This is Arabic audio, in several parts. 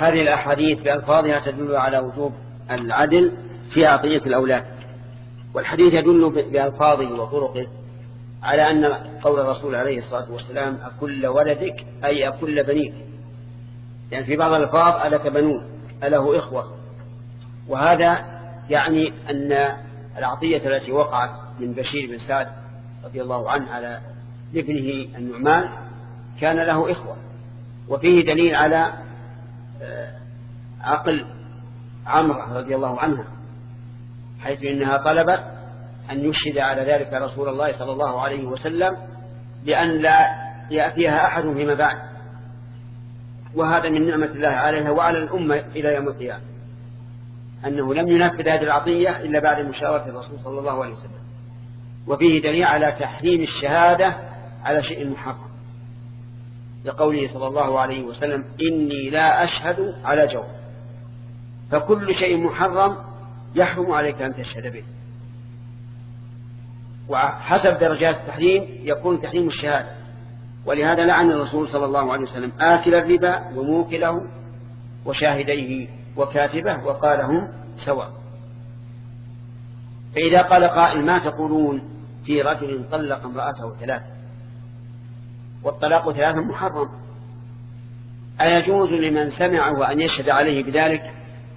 هذه الأحاديث بألفاظها تدل على وجوب العدل في عطية الأولاد، والحديث يدل بألفاظه وطرقه على أن قول الرسول عليه الصلاة والسلام أكل ولدك أي أكل بنيك، يعني في بعض الألفاظ ألك بنون أله إخوة، وهذا يعني أن العطية التي وقعت من بشير بن سعد رضي الله عنه على ابنه النعمان كان له إخوة، وفيه دليل على عقل عمرو رضي الله عنها، حيث إنها طلبت أن يشهد على ذلك رسول الله صلى الله عليه وسلم لأن لا يأتيها أحد فيما بعد، وهذا من نعمة الله عليها وعلى الأمة إلى يوم القيامة، أنه لم ينفذ هذه العطية إلا بعد مشاورة الرسول صلى الله عليه وسلم. وفيه دليل على تحريم الشهادة على شيء محرم، لقوله صلى الله عليه وسلم إني لا أشهد على جور، فكل شيء محرم يحرم عليك أن تشهد به، وحسب درجات التحريم يكون تحريم الشهادة. ولهذا لعن الرسول صلى الله عليه وسلم آكل الربا وموكله وشاهديه وكاتبه وقال هم سواء. فإذا قال قائل ما تقولون في رجل طلق امرأته 3 والطلاق 3 محرم، أيجوز لمن سمعه أن يشهد عليه بذلك؟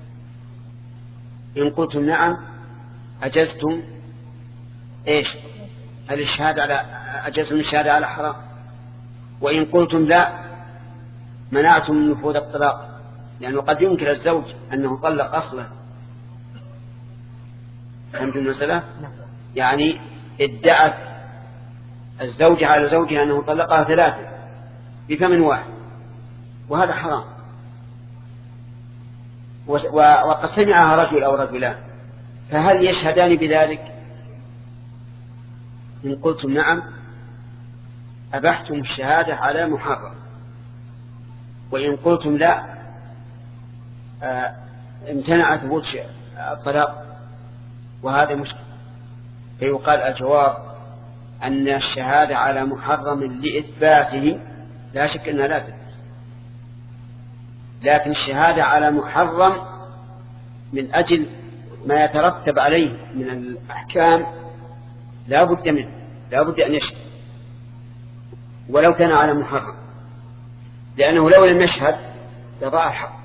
إن قلتم نعم أجزتم إيش الشهادة على أجزتم الشهادة على حرام، وإن قلتم لا منعتم من نفوذ الطلاق، لأنه قد ينكر الزوج أنه طلق أصلا. فهمتم المسألة؟ يعني ادعت الزوجة على زوجها أنه طلقها 3 بفم واحد، وهذا حرام. وقد سمعها رجل أو رجلان، فهل يشهدان بذلك؟ إن قلتم نعم أبحتم الشهادة على محرم، وإن قلتم لا امتنع ثبوت الطلاق، وهذا مشكل. فيقال الجواب أن الشهادة على محرم لإثباته لا شك أنها لا تثبت، لكن الشهادة على محرم من أجل ما يترتب عليه من الأحكام لا بد منه، لا بد أن يشهد ولو كان على محرم، لأنه لو لم يشهد لضاع الحق.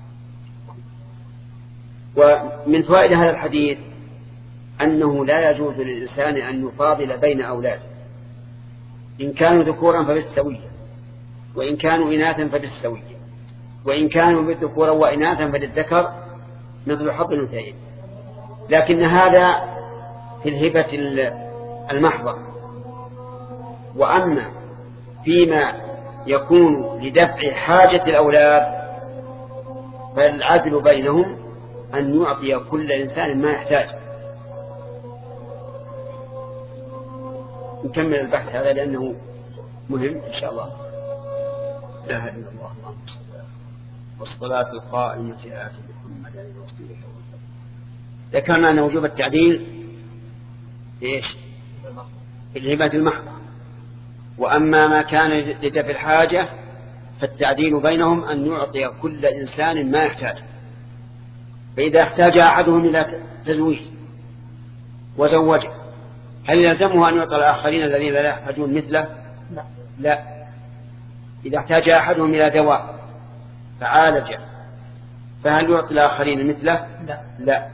ومن فوائد هذا الحديث أنه لا يجوز للإنسان أن يفاضل بين أولاده، إن كانوا ذكورا فبالسوية، وإن كانوا إناثا فبالسوية، وإن كانوا بالذكور وإناثا فللذكر مثل حظ الأنثيين. لكن هذا في الهبة المحضة، وأما فيما يكون لدفع حاجة الأولاد فالعدل بينهم أن يعطي كل إنسان ما يحتاج. نكمل البحث هذا لأنه مهم إن شاء الله. لا إله إلا الله والصلاة القائمة آت محمد وصله. ذكرنا أن وجوب التعديل إيش؟ في الهبة المحضة، وأما ما كان لدفع الحاجة فالتعديل بينهم أن يعطي كل إنسان ما يحتاج. فإذا احتاج أحدهم إلى تزويج وزوجه هل يلزمه أن يعطي الآخرين الذين لا يحتاجون مثله؟ لا. إذا احتاج أحدهم إلى دواء فعالجه فهل يعطي الآخرين مثله؟ لا.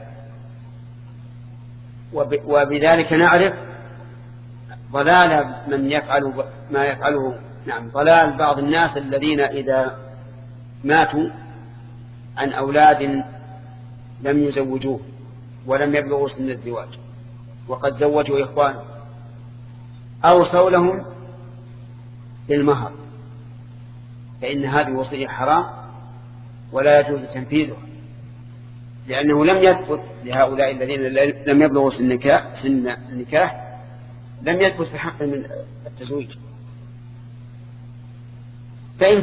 وبذلك نعرف ضلال من يفعل ما يفعله، نعم، ضلال بعض الناس الذين إذا ماتوا عن أولاد لم يزوجوه ولم يبلغوا سن الزواج وقد زوجوا إخوانه أوصوا لهم بالمهر، فإن هذه وصية حرام ولا يجوز تنفيذها، لأنه لم يثبت لهؤلاء الذين لم يبلغوا سن النكاح لم يثبت في حق من التزويج. فإن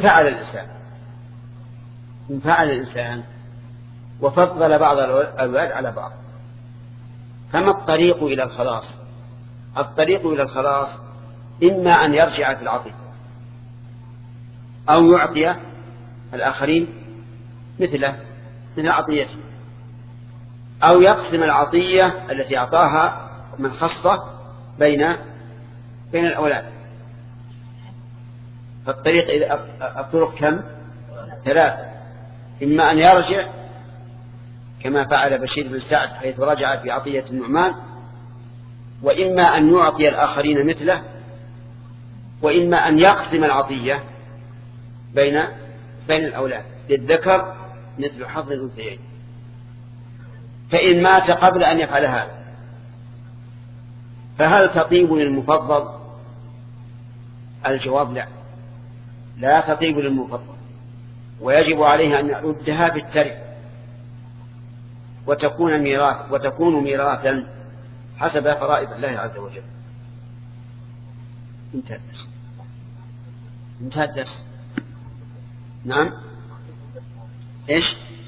فعل الإنسان وفضل بعض الأولاد على بعض فما الطريق إلى الخلاص؟ الطريق إلى الخلاص إما أن يرجع في العطية أو يعطي الآخرين مثله من العطية، أو يقسم العطية التي أعطاها من خصه بين الأولاد. فالطريق الطرق كم؟ 3. إما أن يرجع كما فعل بشير بن سعد حيث رجع في عطية النعمان، وإما أن يعطي الآخرين مثله، وإما أن يقسم العطية بين الأولاد للذكر مثل حظ الأنثيين. فإن مات قبل أن يفعل هذا فهل تطيب للمفضل؟ الجواب لا تطيب للمفضل، ويجب عليه أن يردها بالترك وتكون ميراثا حسب فرائض الله عز وجل. انتهى الدرس. نعم. ايش؟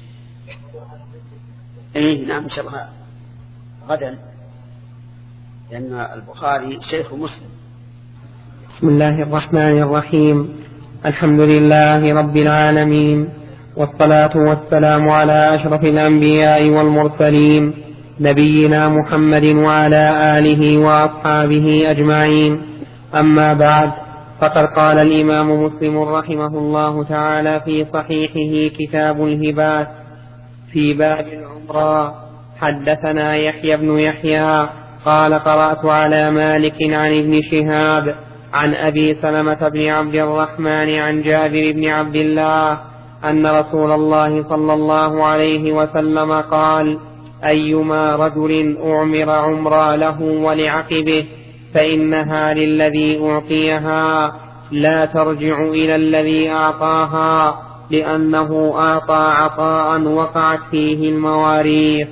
نعم ان شاء الله غدا، لأن البخاري شيخ مسلم. بسم الله الرحمن الرحيم. الحمد لله رب العالمين، والصلاة والسلام على أشرف الأنبياء والمرسلين نبينا محمد وعلى آله وأصحابه أجمعين. أما بعد، فقد قال الإمام مسلم رحمه الله تعالى في صحيحه كتاب الهبات في باب العمرة: حدثنا يحيى بن يحيى قال: قرأت على مالك عن ابن شهاب عن أبي سلمة بن عبد الرحمن عن جابر بن عبد الله أن رسول الله صلى الله عليه وسلم قال: أيما رجل أعمر عمرا له ولعقبه فإنها للذي أعطيها لا ترجع إلى الذي أعطاها، لأنه أعطى عطاء وقعت فيه المواريث.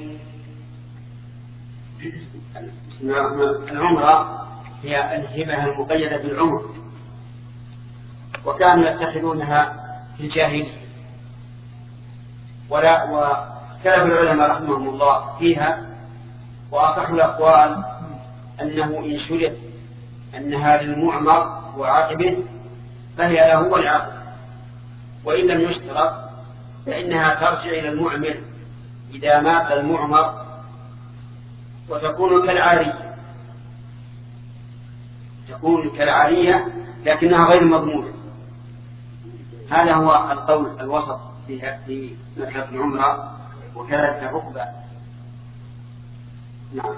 العمرة هي الهبة المقيدة بالعمر، وكانوا يتخذونها في الجاهلية، وكتب العلماء رحمهم الله فيها، وأصح الأقوال أنه إن شرط أنها للمعمر وعاقبه فهي له ولعقبه، وإن لم يشترط فإنها ترجع إلى المعمر إذا مات المعمر، وتكون كالعارية لكنها غير مضمونة. هذا هو القول الوسط في مسألة العمرة، وكذلك الركبة. نعم.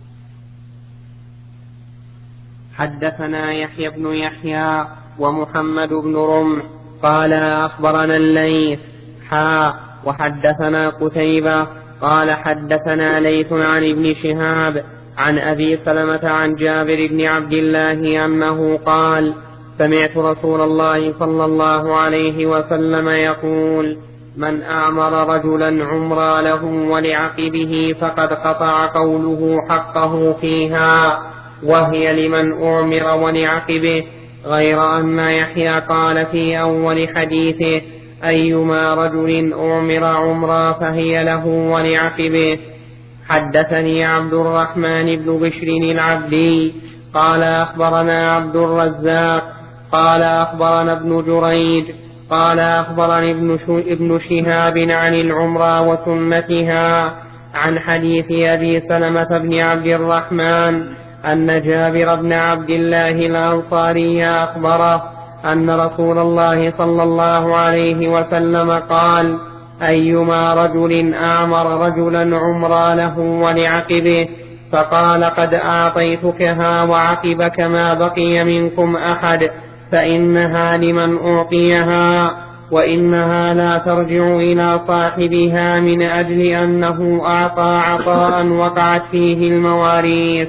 حدثنا يحيى بن يحيى ومحمد بن رمح قال: أخبرنا الليث وحدثنا قتيبة قال: حدثنا ليث عن ابن شهاب عن أبي سلمة عن جابر بن عبد الله أنه قال: سمعت رسول الله صلى الله عليه وسلم يقول: من أعمر رجلا عمرا له ولعقبه فقد قطع قوله حقه فيها، وهي لمن أعمر ولعقبه، غير أن يحيى قال في أول حديثه: أيما رجل أعمر عمرا فهي له ولعقبه. حدثني عبد الرحمن بن بشر العبدي قال: أخبرنا عبد الرزاق قال: أخبرنا ابن جريج قال: أخبرني ابن شهاب عن العمرة وسنتها عن حديث أبي سلمة بن عبد الرحمن أن جابر بن عبد الله الأنصاري أخبره أن رسول الله صلى الله عليه وسلم قال: أيما رجل أعمر رجلا عمرا له ولعقبه فقال: قد أعطيتكها وعقبك ما بقي منكم أحد فإنها لمن أعطيها، وإنها لا ترجع إلى صاحبها من أجل أنه أعطى عطاء وقعت فيه المواريث.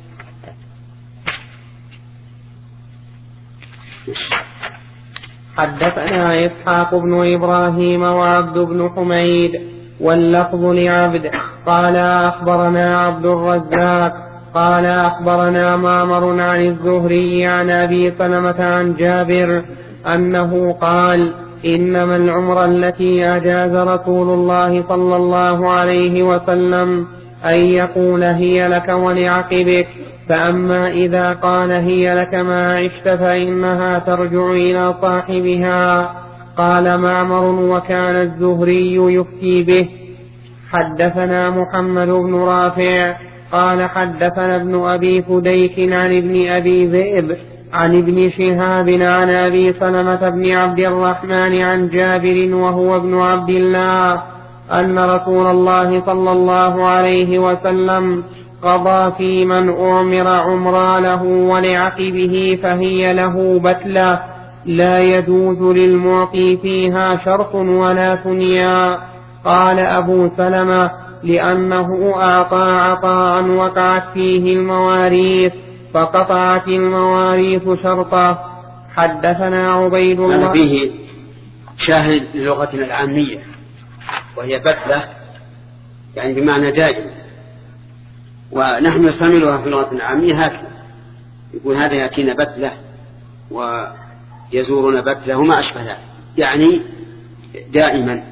حدثنا إسحاق بن إبراهيم وعبد بن حميد واللفظ لعبد قال: أخبرنا عبد الرزاق قال: أخبرنا معمر عن الزهري عن أبي سلمة عن جابر أنه قال: إنما العمرة التي أجاز رسول الله صلى الله عليه وسلم أن يقول: هي لك ولعقبك، فأما إذا قال: هي لك ما عشت فإنها ترجع إلى صاحبها، قال معمر وكان الزهري يفتي به. حدثنا محمد بن رافع قال حدثنا ابن أبي فديك عن ابن أبي ذئب عن ابن شهاب عن أبي سلمة بن عبد الرحمن عن جابر وهو ابن عبد الله أن رسول الله صلى الله عليه وسلم قضى في من أعمر عمرا له ولعقبه فهي له بتلة لا يجوز للمعطي فيها شرط ولا ثنيا. قال أبو سلمة لأنه أعطى عطاء وقعت فيه المواريث فقطعت المواريث شرطه. حدثنا عبيد الله. فيه شاهد للغتنا العامية وهي بتلة يعني بمعنى دائم، ونحن نستعملها في اللغة العامية هكذا، يقول هذا يأتينا بتلة ويزورنا بتلة وما أشبه ذلك، يعني دائما.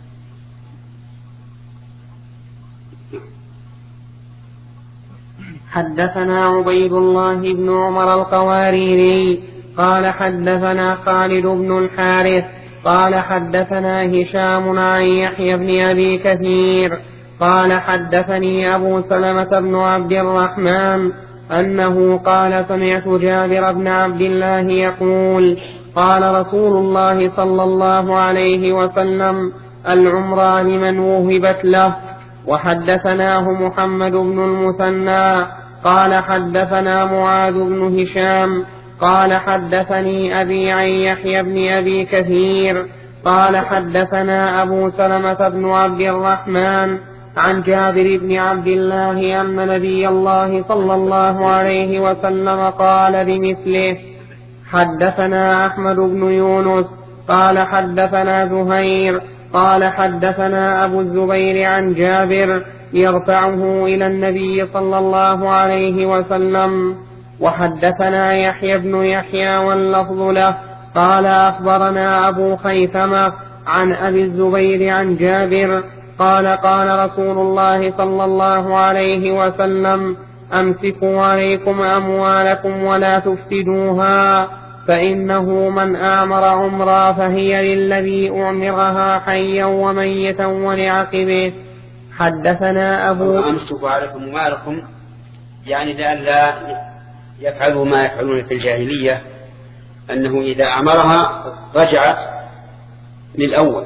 حدثنا عبيد الله بن عمر القواريري قال حدثنا خالد بن الحارث قال حدثنا هشام عن يحيى بن أبي كثير قال حدثني أبو سلمة بن عبد الرحمن أنه قال سمعت جابر بن عبد الله يقول قال رسول الله صلى الله عليه وسلم العمرة لمن وهبت له. وحدثناه محمد بن المثنى قال حدثنا معاذ بن هشام قال حدثني أبي عن يحيى بن أبي كثير قال حدثنا أبو سلمة بن عبد الرحمن عن جابر بن عبد الله أن نبي الله صلى الله عليه وسلم قال بمثله. حدثنا أحمد بن يونس قال حدثنا زهير قال حدثنا أبو الزبير عن جابر يرفعه إلى النبي صلى الله عليه وسلم. وحدثنا يحيى بن يحيى واللفظ له قال أخبرنا أبو خيثمة عن أبي الزبير عن جابر قال قال رسول الله صلى الله عليه وسلم أمسكوا عليكم أموالكم ولا تفسدوها فإنه من آمر عمرا فهي للذي أعمرها حيا وميتا ولعقبه. حدثنا أبو أمسكوا عليكم أموالكم يعني لئلا يفعلوا ما يفعلون في الجاهلية، أنه إذا أمرها رجعت للأول،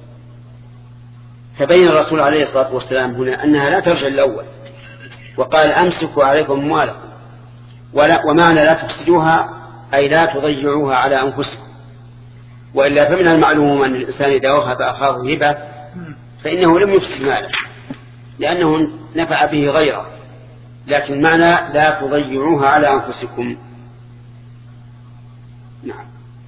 فبين الرسول عليه الصلاة والسلام هنا أنها لا ترجع للأول، وقال أمسكوا عليكم أموالكم، ومعنى لا تفسدوها أي لا تضيعوها على أنفسكم، وإلا فمن المعلوم أن الإنسان إذا وهب أخاه هبة فإنه لم يفسد ماله لأنه نفع به غيره، لكن معنى لا تضيعوها على أنفسكم. نعم.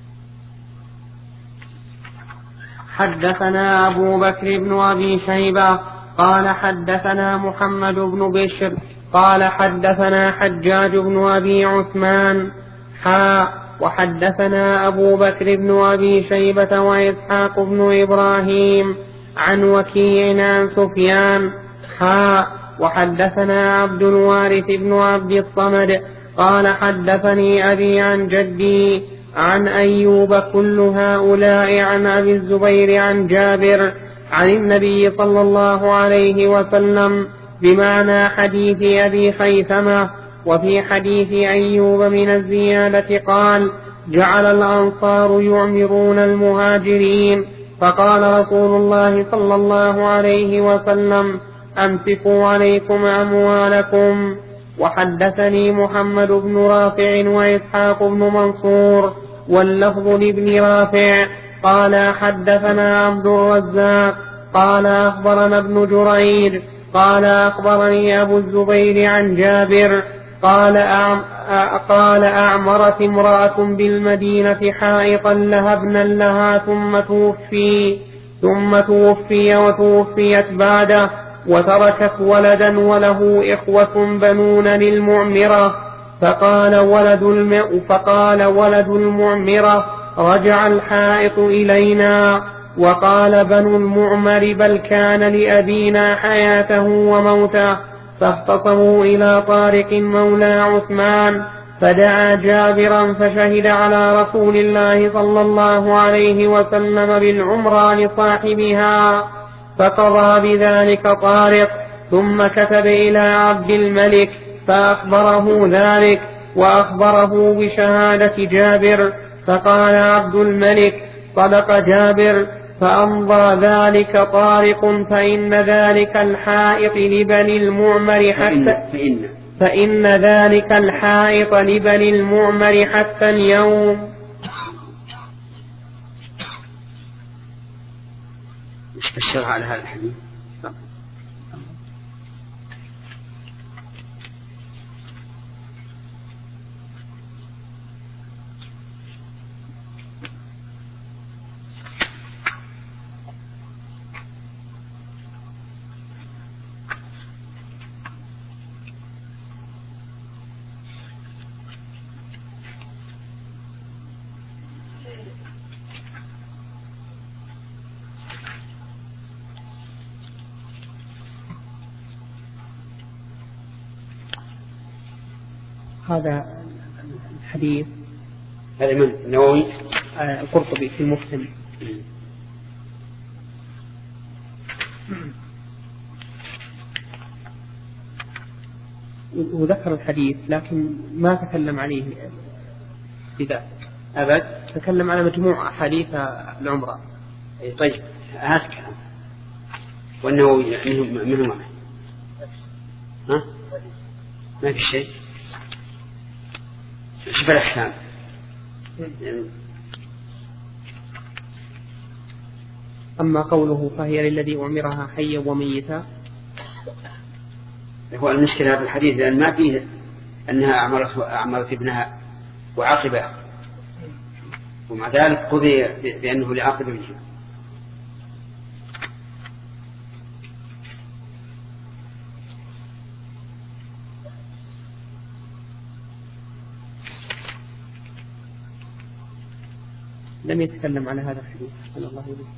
حدثنا أبو بكر بن أبي شيبة قال حدثنا محمد بن بشر قال حدثنا حجاج بن أبي عثمان وحدثنا أبو بكر بن أبي شيبة وإسحاق بن إبراهيم عن وكيع عن سفيان وحدثنا عبد الوارث بن عبد الصمد قال حدثني أبي عن جدي عن أيوب كل هؤلاء عن أبي الزبير عن جابر عن النبي صلى الله عليه وسلم بمعنى حديث أبي خيثمة. وفي حديث أيوب من الزيادة قال جعل الأنصار يعمرون المهاجرين فقال رسول الله صلى الله عليه وسلم أمسكوا عليكم أموالكم. وحدثني محمد بن رافع وإسحاق بن منصور واللفظ لابن رافع قال حدثنا عبد الرزاق قال أخبرنا ابن جرير قال أخبرني أبو الزبير عن جابر قال أعمرت امرأة بالمدينة حائطا لها ابنا لها ثم توفي وتوفيت بعده وتركت ولدا وله إخوة بنون للمعمرة فقال ولد المعمرة رجع الحائط إلينا. وقال بنو المعمر بل كان لأبينا حياته وموته فاختصموا إلى طارق مولى عثمان فدعا جابرا فشهد على رسول الله صلى الله عليه وسلم بالعمرة لصاحبها، فقضى بذلك طارق، ثم كتب إلى عبد الملك فأخبره ذلك وأخبره بشهادة جابر، فقال عبد الملك: صدق جابر، فأمضى ذلك طارق، فإن ذلك الحائط لبني المعمر فإن ذلك الحائط لبني المعمر حتى اليوم. مش فسرها على هذا الحديث؟ هذا الحديث هذا من النووي القرطبي في المفهم، وذكر الحديث لكن ما تكلم عليه بذلك أبد، تكلم على مجموعة أحاديث العمرة. طيب هذا كلام. والنووي منه ها؟ ما في شيء. شوف الأحكام. أما قوله فهي للذي أعمرها حيا وميتا، هو المشكلة هذا الحديث لأن ما فيه أنها أعمرت ابنها وعاقبها، ومع ذلك قضي بأنه لعاقب ابنها. لم يتكلم على هذا الحديث صلى الله عليه وسلم.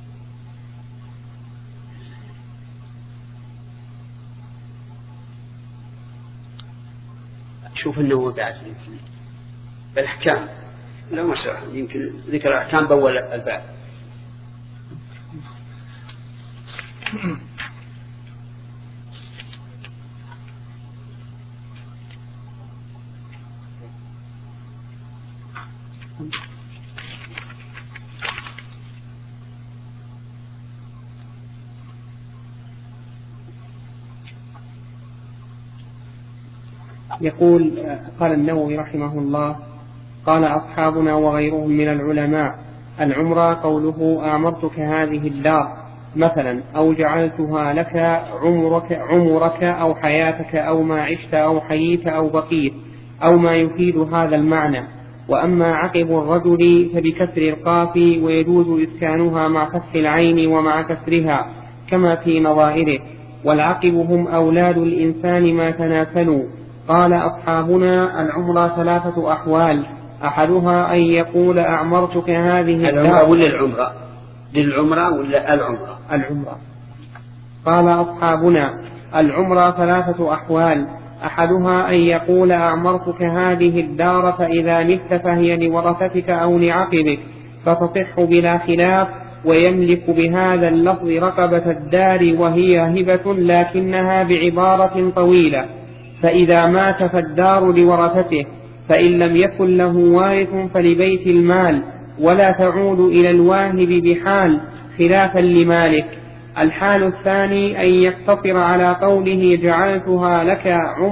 شوف أنه بعد يمكن الأحكام لا مسألة، يمكن ذكر الأحكام بأول الباب. يقول قال النووي رحمه الله: قال أصحابنا وغيرهم من العلماء: العمرة قوله أعمرتك هذه الدار مثلا، أو جعلتها لك عمرك أو حياتك أو ما عشت أو حييت أو بقيت، أو ما يفيد هذا المعنى. وأما عقب الرجل فبكسر القاف، ويجوز إسكانها مع فتح العين ومع كسرها كما في نظائره. والعقب هم أولاد الإنسان ما تناسلوا. قال أصحابنا: العمرة 3 أحوال، أحدها أن يقول أعمرتك هذه العمرة ولا العمرة؟ للعمرة ولا العمرة؟ العمرة. قال أصحابنا: العمرة 3 أحوال، أحدها أن يقول أعمرتك هذه الدار، فإذا مت فهي لورثتك أو لعقبك، فتصح بلا خلاف، ويملك بهذا اللفظ رقبة الدار، وهي هبة لكنها بعبارة طويلة. فإذا مات فالدار لورثته، فإن لم يكن له وارث فلبيت المال، ولا تعود إلى الواهب بحال، خلافا لمالك. الحال الثاني أن يقتصر على قوله جعلتها لك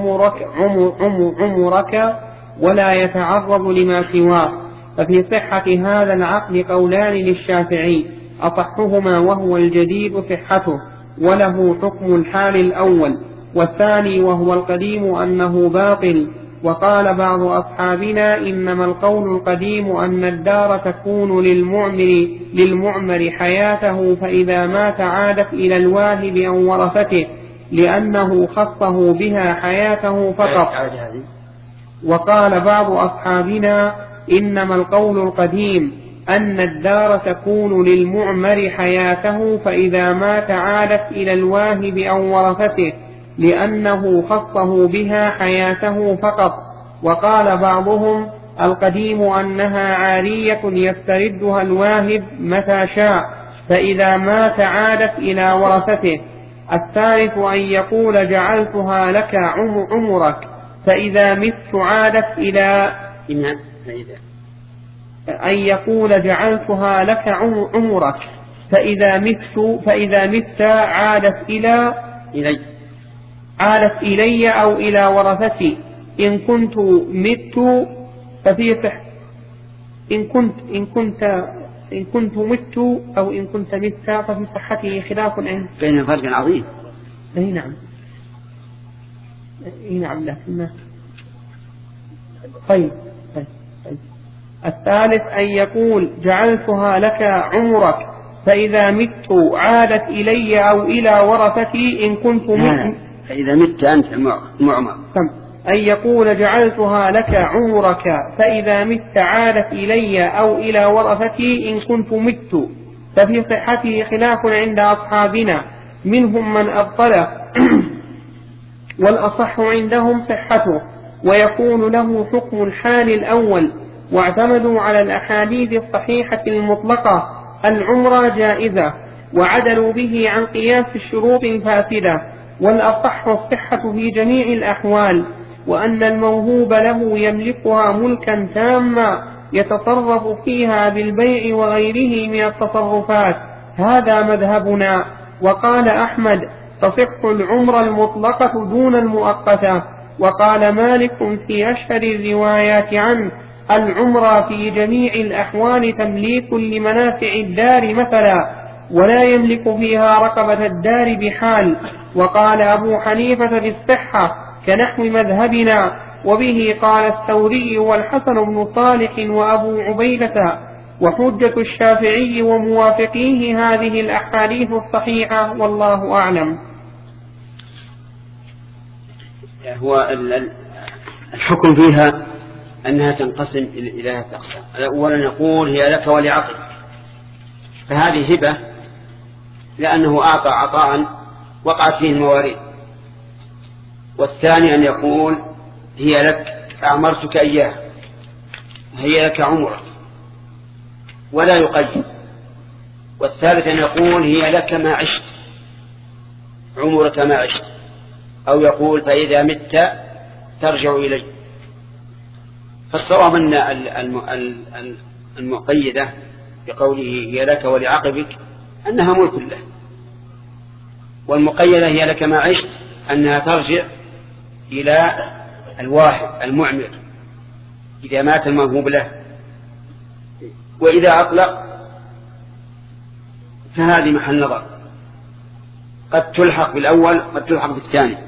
عمرك ولا يتعرض لما سواه. ففي صحة هذا العقد قولان للشافعي، أصحهما وهو الجديد صحته، وله حكم الحال الأول، والثاني وهو القديم أنه باطل. وقال بعض أصحابنا: إنما القول القديم أن الدار تكون للمعمر حياته، فإذا مات عادت إلى الواهب أو ورثته، لأنه خصه بها حياته فقط. وقال بعض أصحابنا: إنما القول القديم أن الدار تكون للمعمر حياته، فإذا مات عادت إلى الواهب أو ورثته، لأنه خصه بها حياته فقط. وقال بعضهم القديم أنها عارية يستردها الواهب متى شاء، فإذا مات عادت إلى ورثته. الثالث أن يقول جعلتها لك عمرك، فإذا مت عادت إلى أن يقول جعلتها لك عمرك، فإذا مت عادت إلي أو إلى ورثتي. إن كنت مت أو إن كنت مت ففي صحته خلاف عند بين فرق عظيم. نعم لكن طيب. الثالث أن يقول جعلتها لك عمرك، فإذا مت عادت إلي أو إلى ورثتي. إن كنت مت فإذا مت أنت معمر. أن يقول جعلتها لك عمرك، فإذا مت عادت إلي أو إلى ورثتي. إن كنت مت، ففي صحته خلاف عند أصحابنا، منهم من أبطله والأصح عندهم صحته، ويكون له حكم الحال الأول. واعتمدوا على الأحاديث الصحيحة المطلقة العمرة جائزة، وعدلوا به عن قياس الشروط الفاسدة. والأصح الصحة في جميع الأحوال، وأن الموهوب له يملكها ملكا تاما يتصرف فيها بالبيع وغيره من التصرفات. هذا مذهبنا. وقال أحمد تصح العمرة المطلقة دون المؤقتة. وقال مالك في أشهر الروايات عنه العمرة في جميع الأحوال تمليك لمنافع الدار مثلا، ولا يملك فيها رقبة الدار بحال. وقال أبو حنيفة بالصحة كنحو مذهبنا، وبه قال الثوري والحسن بن صالح وأبو عبيدة. وحجة الشافعي وموافقيه هذه الأحاديث الصحيحة، والله أعلم. هو الحكم فيها أنها تنقسم إلى أقسام. أولا نقول هي لك ولعقل، فهذه هبة لأنه أعطى عطاء وقعت فيه المواريث. والثاني أن يقول هي لك أعمرتك إياها، هي لك عمرك، ولا يقيد. والثالث أن يقول هي لك ما عشت، عمرك ما عشت، أو يقول فإذا مت ترجع إلي. فالصواب أن المقيدة بقوله هي لك ولعقبك أنها ملك له، والمقيدة هي لك ما عشت أنها ترجع إلى الواحد المعمر إذا مات الموهوب له. وإذا أطلق فهذه محل نظر، قد تلحق بالأول قد تلحق بالثاني.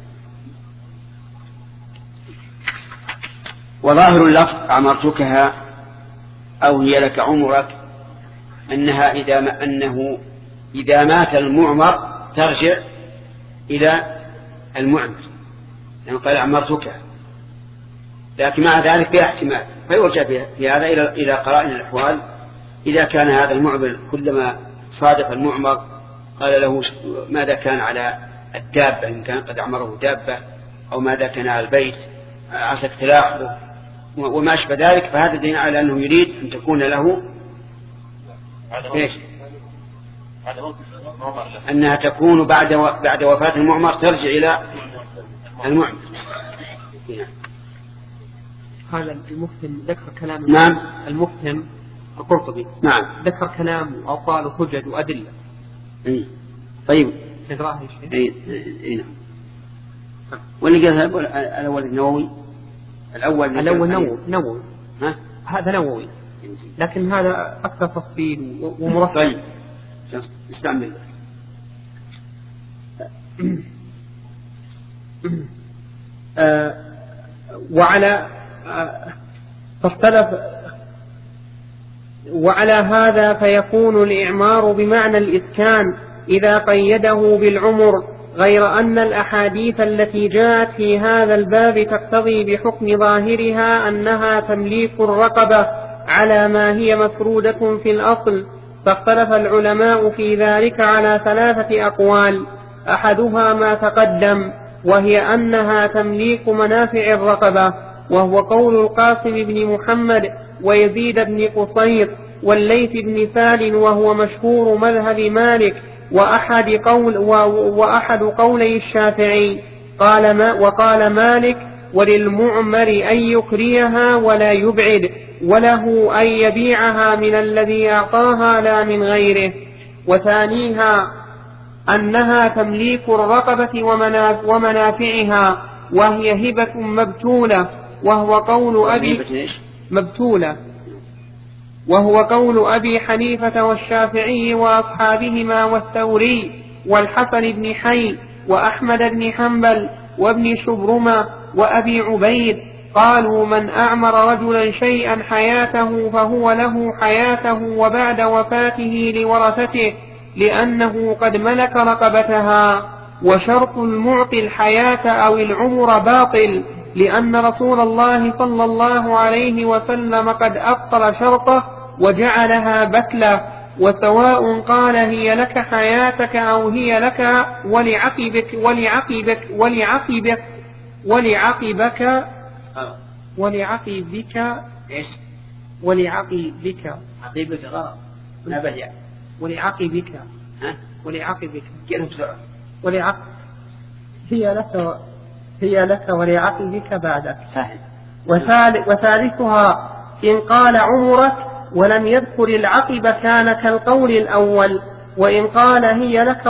وظاهر اللفظ أعمرتكها أو هي لك عمرك أنه إذا مات المعمر ترجع إلى المعمر، يعني قال أعمرتكها. لكن مع ذلك فيها احتمال، فيرجع في هذا إلى قرائن الأحوال. إذا كان هذا المعمر كلما صادق المعمر قال له ماذا كان على الدابة، إن كان قد أعمره دابة، أو ماذا كان على البيت عسى اختلاقه وما أشبه ذلك، فهذا دين على أنه يريد أن تكون له أنها تكون بعد وفاة المعمر ترجع إلى المعمر. هذا المفهم ذكر كلام. نعم. المفهم القرطبي. نعم. ذكر كلام وأقوال حجج وأدلة. طيب. نقرأها يا شيخ. نعم. واللي قال الأول النووي. الأول نووي. ها؟ هذا نووي. لكن هذا أكثر تفصيل ومرتب. طيب. استعمل. وعلى هذا فيكون الإعمار بمعنى الإسكان إذا قيده بالعمر، غير أن الأحاديث التي جاءت في هذا الباب تقتضي بحكم ظاهرها أنها تمليك الرقبة على ما هي مفرودة في الأصل. فاختلف العلماء في ذلك على 3 أقوال. أحدها ما تقدم، وهي أنها تمليك منافع الرقبة، وهو قول القاسم بن محمد ويزيد بن قصير والليث بن سال وهو مشهور مذهب مالك وأحد قولي الشافعي. وقال مالك وللمعمر أن يكريها ولا يبعد، وله أن يبيعها من الذي أعطاها لا من غيره. وثانيها أنها تمليك الرقبة ومنافعها، وهي هبة مبتولة، وهو قول أبي حنيفة والشافعي وأصحابهما والثوري والحسن بن حي وأحمد بن حنبل وابن شبرمة وأبي عبيد. قالوا من أعمر رجلا شيئا حياته فهو له حياته وبعد وفاته لورثته، لأنه قد ملك رقبتها. وشرط المعطي الحياة أو العمر باطل، لأن رسول الله صلى الله عليه وسلم قد أبطل شرطه وجعلها بتلة. وسواء قال هي لك حياتك أو هي لك ولعقبك هي لك ولعقبك بعدك. وثالثها إن قال عمرك ولم يذكر العقب كان كالقول الأول، وإن قال هي لك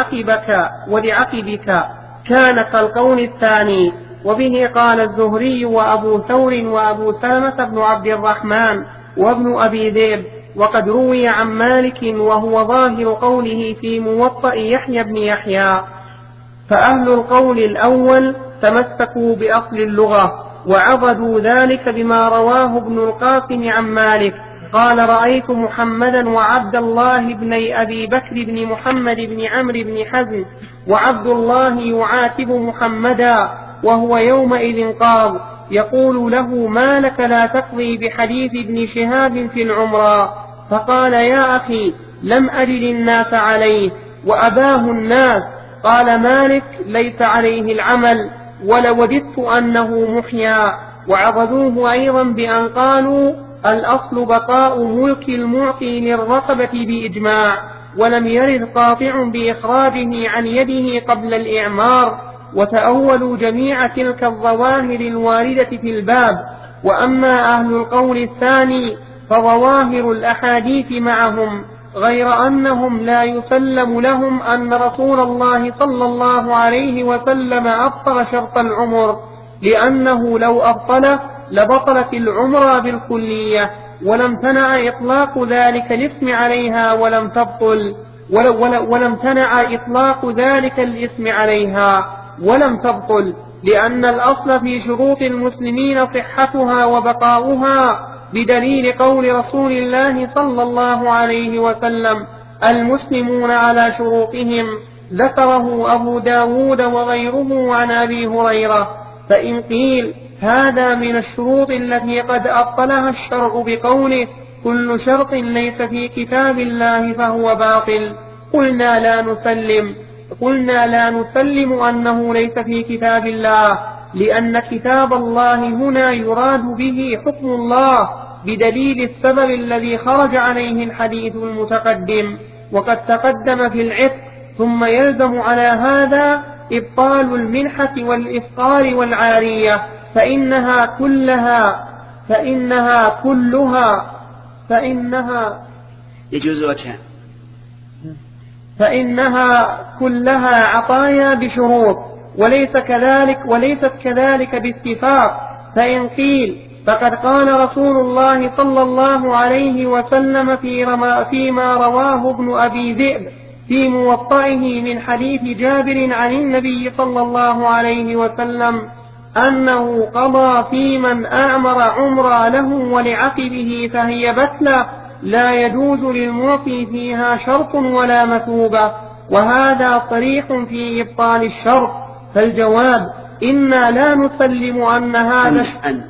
ولعقبك كان كالقول الثاني. وبه قال الزهري وأبو ثور وأبو سلمة بن عبد الرحمن وابن أبي ذئب. وقد روي عن مالك وهو ظاهر قوله في موطأ يحيى بن يحيى. فأهل القول الأول تمسكوا بأصل اللغة وعضدوا ذلك بما رواه ابن القاسم عن مالك قال رأيت محمدا وعبد الله بن أبي بكر بن محمد بن عمرو بن حزم وعبد الله يعاتب محمدا وهو يومئذ قاض يقول له ما لك لا تقضي بحديث ابن شهاب في العمرة. فقال يا أخي لم أجد الناس عليه وأباه الناس. قال مالك ليس عليه العمل ولوددت أنه محيا. وعضدوه أيضا بأن قالوا الأصل بقاء ملك المعطي للرقبة بإجماع، ولم يرد قاطع بإخراجه عن يده قبل الإعمار. وتأولوا جميع تلك الظواهر الواردة في الباب. وأما أهل القول الثاني فظواهر الأحاديث معهم، غير أنهم لا يسلم لهم أن رسول الله صلى الله عليه وسلم أبطل شرط العمر، لأنه لو أبطله لبطلت العمر بالكلية، ولم تنع إطلاق ذلك الاسم عليها ولم تبطل، ولم تنع إطلاق ذلك الاسم عليها ولم تبطل، لأن الأصل في شروط المسلمين صحتها وبقاؤها، بدليل قول رسول الله صلى الله عليه وسلم المسلمون على شروطهم، ذكره أبو داود وغيره عن أبي هريرة. فإن قيل هذا من الشروط التي قد أبطلها الشرع بقوله كل شرط ليس في كتاب الله فهو باطل، قلنا لا نسلم أنه ليس في كتاب الله، لأن كتاب الله هنا يراد به حكم الله بدليل السبب الذي خرج عليه الحديث المتقدم، وقد تقدم في العتق. ثم يلزم على هذا إبطال المنحة والإفقار والعارية، فإنها كلها عطايا بشروط، وليست كذلك باتفاق. فإن قيل فقد قال رسول الله صلى الله عليه وسلم فيما رواه ابن أبي ذئب في موطئه من حديث جابر عن النبي صلى الله عليه وسلم أنه قضى في من أعمر عمرا له ولعقبه فهي بتلة لا يجوز للمعطي فيها شرط ولا مثوبة، وهذا صريح في إبطال الشرط. فالجواب إنا لا نسلم أن هذا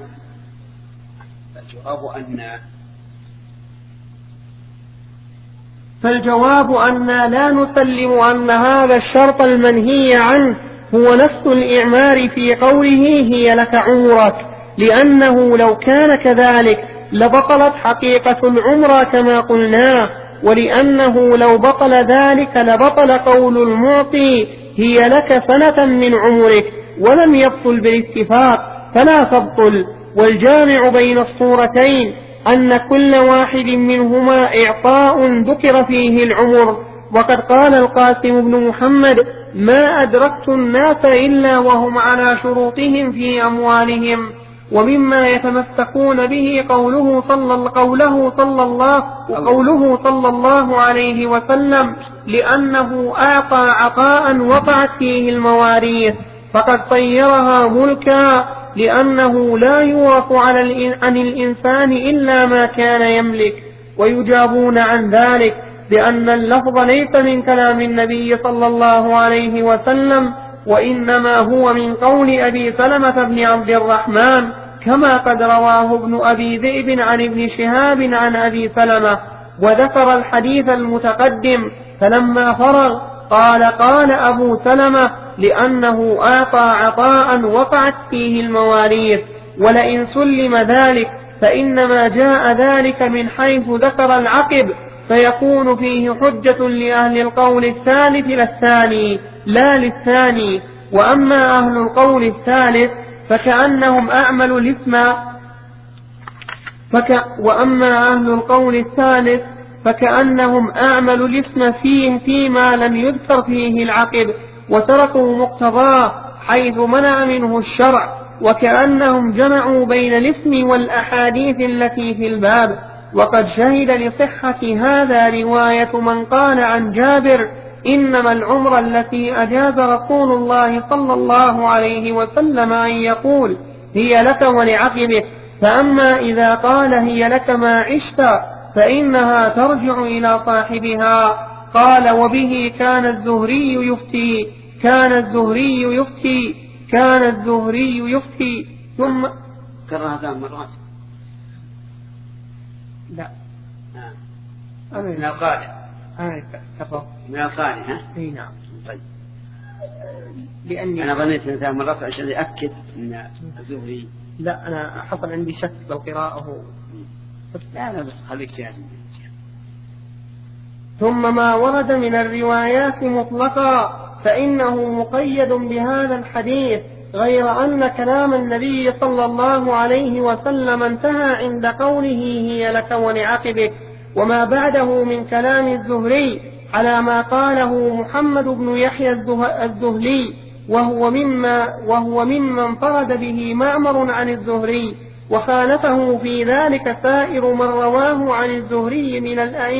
فالجواب أننا لا نسلم أن هذا الشرط المنهي عنه هو نفس الإعمار في قوله هي لك عمرك، لأنه لو كان كذلك لبطلت حقيقة العمرة كما قلنا، ولأنه لو بطل ذلك لبطل قول المعطي هي لك سنة من عمرك، ولم يبطل بالاتفاق فلا تبطل. والجامع بين الصورتين أن كل واحد منهما إعطاء ذكر فيه العمر. وقد قال القاسم بن محمد: ما أدركت الناس إلا وهم على شروطهم في أموالهم. ومما يتمسكون به قوله صلى الله عليه وسلم: لأنه أعطى عطاء وقعت فيه المواريث، فقد صيرها ملكا، لأنه لا يورث عن الإنسان إلا ما كان يملك. ويجابون عن ذلك بأن اللفظ ليس من كلام النبي صلى الله عليه وسلم، وإنما هو من قول أبي سلمة بن عبد الرحمن، كما قد رواه ابن أبي ذئب عن ابن شهاب عن أبي سلمة. وذكر الحديث المتقدم، فلما فرغ قال أبو سلمة: لأنه أعطى عطاء وقعت فيه المواريث. ولئن سلم ذلك فإنما جاء ذلك من حيث ذكر العقب، فيكون فيه حجة لأهل القول الثالث لا للثاني. وأما أهل القول الثالث فكأنهم أعملوا الاسم فيما لم يذكر فيه العقب، وتركوا مقتضاه حيث منع منه الشرع، وكأنهم جمعوا بين الاسم والأحاديث التي في الباب. وقد شهد لصحة هذا رواية من قال عن جابر: إنما العمر التي أجاز رسول الله صلى الله عليه وسلم أن يقول هي لك ولعقبك، فأما إذا قال هي لك ما عشت فإنها ترجع إلى صاحبها. قال: وبه كان الزهري يفتي ثم كررها 3 مرات. لا من القارئ من القارئ اي نعم. طيب، لأني أنا ظنيت 3 مرات عشان أكد أن الزهري. لا، أنا حصل عندي شك بالقراءة. لا بس خليك جاهز. ثم ما ورد من الروايات مطلقا فإنه مقيد بهذا الحديث، غير أن كلام النبي صلى الله عليه وسلم انتهى عند قوله هي لك ولعقبك، وما بعده من كلام الزهري على ما قاله محمد بن يحيى الذهلي، وهو مما انفرد به معمر عن الزهري، وخالفه في ذلك سائر من رواه عن الزهري من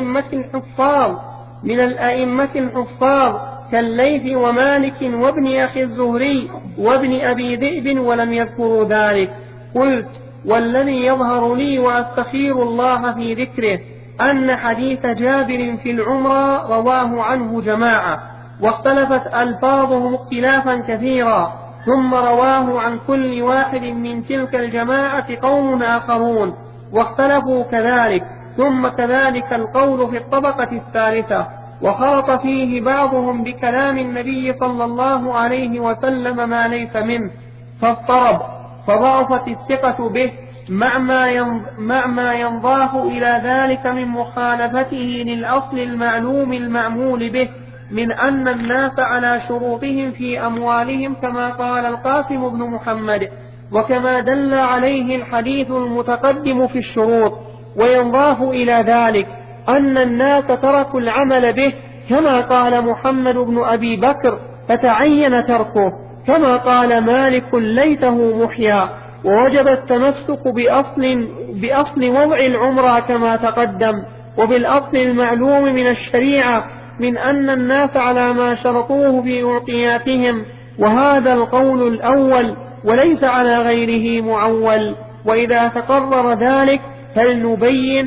الأئمة الحفاظ كالليث ومالك وابن أخي الزهري وابن أبي ذئب، ولم يذكروا ذلك. قلت: والذي يظهر لي وأستخير الله في ذكره أن حديث جابر في العمرة رواه عنه جماعة، واختلفت ألفاظهم اختلافا كثيرا، ثم رواه عن كل واحد من تلك الجماعة قوم آخرون واختلفوا كذلك، ثم كذلك القول في الطبقة الثالثة، وخلط فيه بعضهم بكلام النبي صلى الله عليه وسلم ما ليس منه فاضطرب، فضعفت الثقة به مع ما ينضاف إلى ذلك من مخالفته للأصل المعلوم المعمول به من أن الناس على شروطهم في أموالهم، كما قال القاسم بن محمد، وكما دل عليه الحديث المتقدم في الشروط. وينضاف إلى ذلك أن الناس تركوا العمل به، كما قال محمد بن أبي بكر فتعين تركه، كما قال مالك ليته محيا. ووجب التمسك بأصل وضع العمرة كما تقدم، وبالأصل المعلوم من الشريعة من أن الناس على ما شرطوه في أعطياتهم، وهذا القول الأول وليس على غيره معول. وإذا تقرر ذلك فلنبين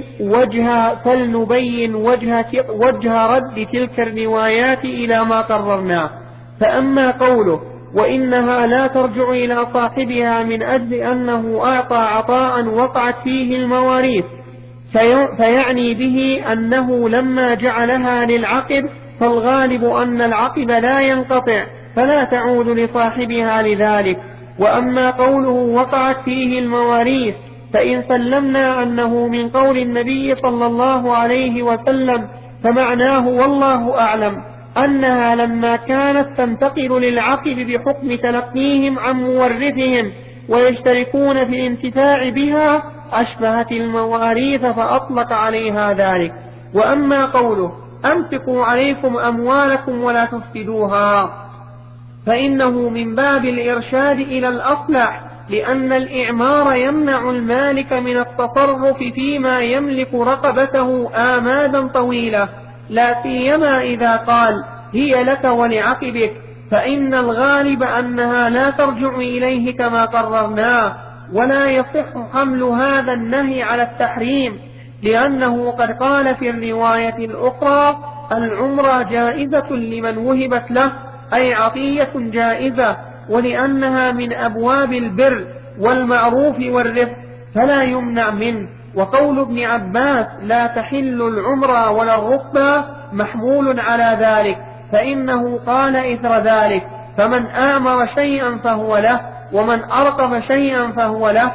وجه رد تلك الروايات إلى ما قررناه. فأما قوله وإنها لا ترجع إلى صاحبها من أجل أنه أعطى عطاء وقعت فيه المواريث، فيعني به أنه لما جعلها للعقب فالغالب أن العقب لا ينقطع فلا تعود لصاحبها لذلك. وأما قوله وقعت فيه المواريث فإن سلمنا أنه من قول النبي صلى الله عليه وسلم فمعناه والله أعلم أنها لما كانت تنتقل للعقب بحكم تلقيهم عن مورثهم ويشتركون في الانتفاع بها أشبهت المواريث فأطلق عليها ذلك. وأما قوله أنفقوا عليكم أموالكم ولا تفسدوها فإنه من باب الإرشاد إلى الأصلح، لأن الإعمار يمنع المالك من التصرف فيما يملك رقبته آمادا طويلة، لا سيما إذا قال هي لك ولعقبك، فإن الغالب أنها لا ترجع إليه كما قررناه، ولا يصح حمل هذا النهي على التحريم، لأنه قد قال في الرواية الأخرى العمرة جائزة لمن وهبت له، أي عطية جائزة، ولأنها من أبواب البر والمعروف والرفق فلا يمنع منه. وقول ابن عباس لا تحل العمرة ولا الركبة محمول على ذلك، فإنه قال إثر ذلك فمن آمر شيئا فهو له ومن أرقب شيئا فهو له.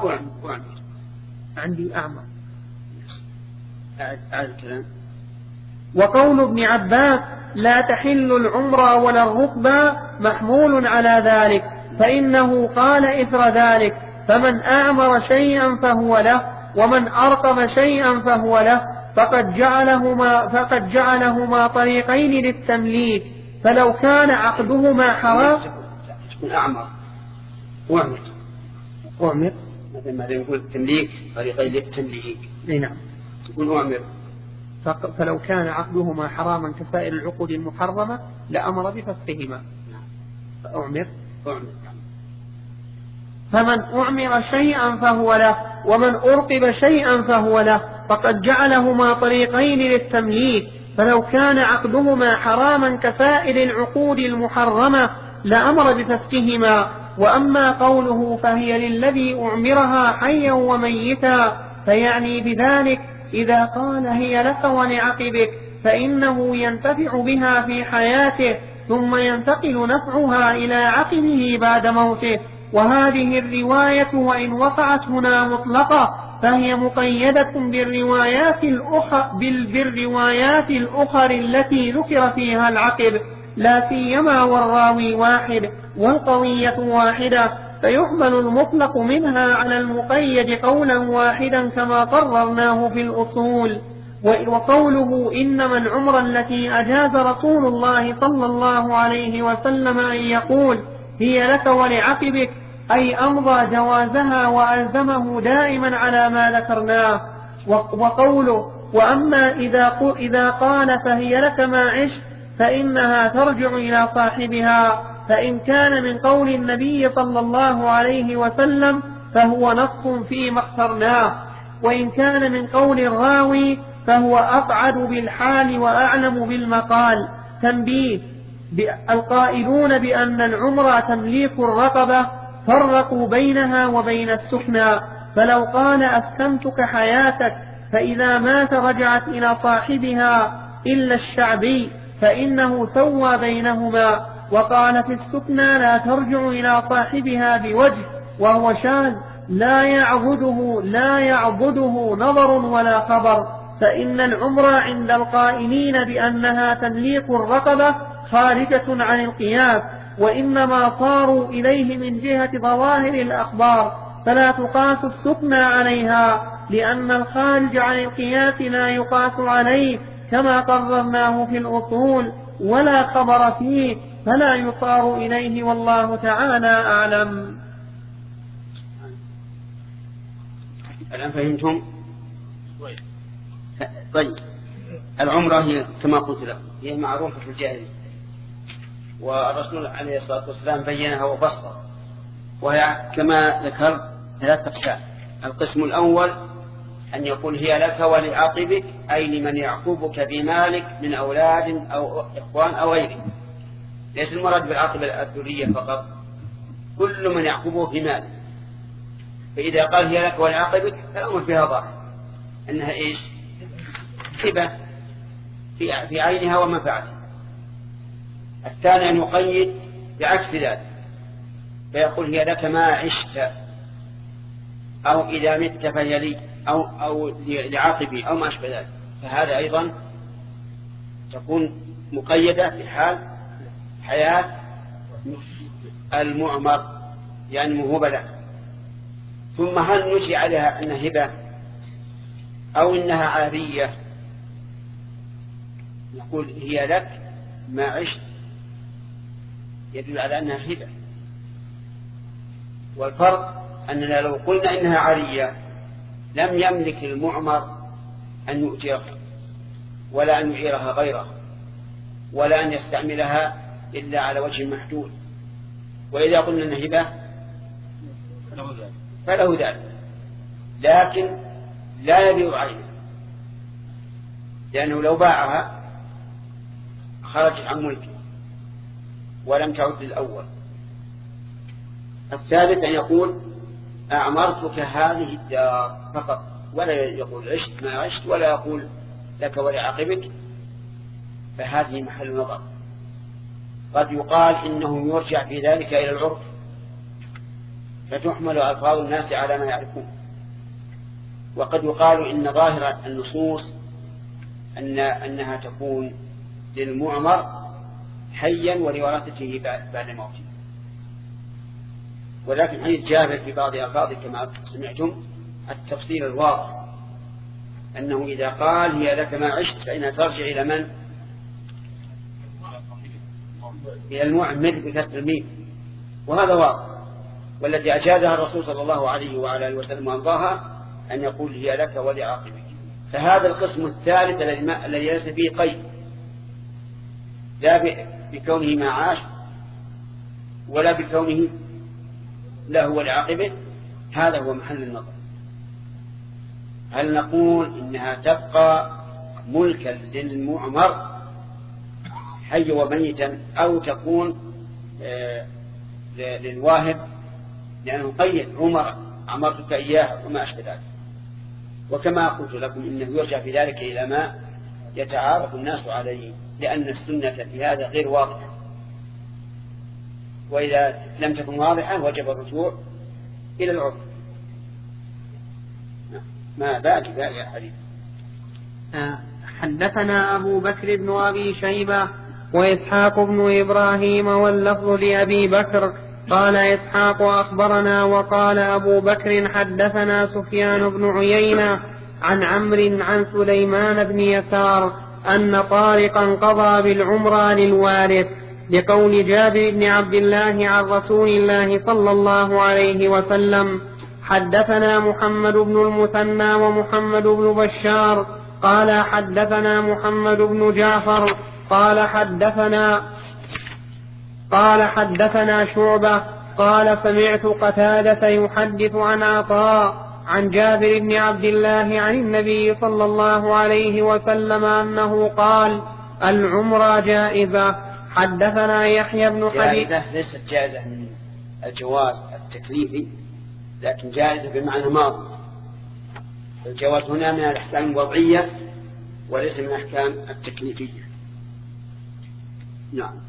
عندي أعمى. وقول ابن عباس لا تحل العمرة ولا الركبة محمول على ذلك، فإنه قال إثر ذلك فمن أعمر شيئا فهو له ومن أرقب شيئا فهو له، فقد جعلهما طريقين للتمليك، فلو كان عقدهما حرام أعمر مثل ما يقول التمليك طريقين للتمليك. نعم تقول أعمر. فلو كان عقدهما حراما كسائر العقود المحرمة لأمر بفسخهما. فأعمر. فمن أعمر شيئا فهو له ومن أرقب شيئا فهو له، فقد جعلهما طريقين للتمليك، فلو كان عقدهما حراما كسائر العقود المحرمة لأمر بفسخهما. وأما قوله فهي للذي أعمرها حيا وميتا فيعني بذلك إذا قال هي لك ولعقبك فإنه ينتفع بها في حياته ثم ينتقل نفعها إلى عقبه بعد موته. وهذه الرواية وإن وقعت هنا مطلقة فهي مقيدة بالروايات الأخر التي ذكر فيها العقب، لا سيما والراوي واحد والقضية واحدة، فيحمل المطلق منها على المقيد قولا واحدا كما قررناه في الأصول. وقوله إنما العمرة التي أجاز رسول الله صلى الله عليه وسلم أن يقول هي لك ولعقبك، أي أمضى جوازها وألزمه دائما على ما ذكرناه. وقوله وأما إذا قال فهي لك ما عشت فإنها ترجع إلى صاحبها، فإن كان من قول النبي صلى الله عليه وسلم فهو نص فيما اخترناه، وإن كان من قول الراوي فهو أقعد بالحال وأعلم بالمقال. تنبيه: القائلون بأن العمرة تمليك الرقبة فرقوا بينها وبين السكنى، فلو قال أسكنتك حياتك فإذا مات رجعت إلى صاحبها إلا الشعبي فإنه سوى بينهما، وقال في السكنى لا ترجع إلى صاحبها بوجه وهو شاذ لا يعضده نظر ولا خبر. فإن العمرة عند القائلين بأنها تمليك الرقبة خارجة عن القياس، وإنما صاروا إليه من جهة ظواهر الأخبار، فلا تقاس السكنى عليها، لأن الخارج عن القياس لا يقاس عليه كما قررناه في الأصول، ولا خبر فيه فلا يصار إليه، والله تعالى أعلم. الآن فهمتم؟ طيب، العمرة هي كما قلت لكم هي معروفة في الجاهلية، والرسول عليه الصلاة والسلام بينها وبسطها، وهي كما ذكرت 3 أقسام. القسم الأول أن يقول هي لك ولعاقبك، أي لمن يعقبك بمالك من أولاد أو إخوان أو غيره، ليس المراد بالعاقبة الذرية فقط، كل من يعقبه بمال. فإذا قال هي لك ولعاقبك فالأمر فيها ظاهر أنها إيش؟ هبة في عينها ومنفعتها. الثاني أن يقيد بعكس ذلك، فيقول هي لك ما عشت، أو إذا مت فهي لي، أو لعاقبي أو ما أشبه ذلك، فهذا أيضا تكون مقيدة في حال حياة المعمر يعني موهوبة له. ثم هل نجي عليها أنها هبة أو إنها عارية؟ نقول هي لك ما عشت يدل على أنها هبة، والفرق أننا لو قلنا إنها عارية لم يملك المعمر أن يؤجرها ولا أن يعيرها غيره ولا أن يستعملها إلا على وجه محدود. وإذا قلنا أنها هبة فله ذلك، لكن لا يبيع عينه، لأنه لو باعها خرجت عن ملكه ولم تعد للأول. الثالث أن يقول أعمرتك هذه الدار فقط، ولا يقول عشت ما عشت، ولا يقول لك ولعاقبك، فهذه محل نظر. قد يقال إنه يرجع في ذلك إلى العرف، فتحمل ألفاظ الناس على ما يعرفون. وقد يقال إن ظاهر النصوص أنها تكون للمعمر حيا ولورثته بعد موته. ولكن حديث جابر في بعض ألفاظه كما سمعتم التفصيل الواضح أنه إذا قال هي لك ما عشت فإنها ترجع إلى من؟ إلى المعمر بكسر الميم، وهذا واضح. والذي أجازها الرسول صلى الله عليه وعلى آله وسلم وأرضاها أن يقول هي لك ولعاقبك. فهذا القسم الثالث الذي ليس فيه قيد، لا بكونه ما عاش ولا بكونه له ولعاقبه، هذا هو محل النظر. هل نقول إنها تبقى ملكا للمعمر حي وميتا، أو تكون للواهب لأنه قيد عمرتك إياه وما أشبه ذلك. وكما قلت لكم إنه يرجع في ذلك إلى ما يتعارف الناس عليه، لأن السنة في هذا غير واضحة، وإذا لم تكن واضحة وجب الرجوع إلى العرف. ما باقي يا حديث. حدثنا أبو بكر بن أبي شيبة وإسحاق بن إبراهيم واللفظ لأبي بكر قال إسحاق أخبرنا، وقال أبو بكر حدثنا سفيان بن عيينة عن عمرو عن سليمان بن يسار أن طارقا قضى بالعمرة للوارث لقول جابر بن عبد الله عن رسول الله صلى الله عليه وسلم. حدثنا محمد بن المثنى ومحمد بن بشار قال حدثنا محمد بن جعفر قال حدثنا شعبة قال سمعت قتادة يحدث عن عطاء عن جابر بن عبد الله عن النبي صلى الله عليه وسلم أنه قال العمرة جائزة. حدثنا يحيى بن حبيب. ليست جائزة من الجواز التكليفي، لكن جائزة بمعنى ماضي. الجواز هنا من الأحكام الوضعية وليس من الأحكام التكليفية. نعم.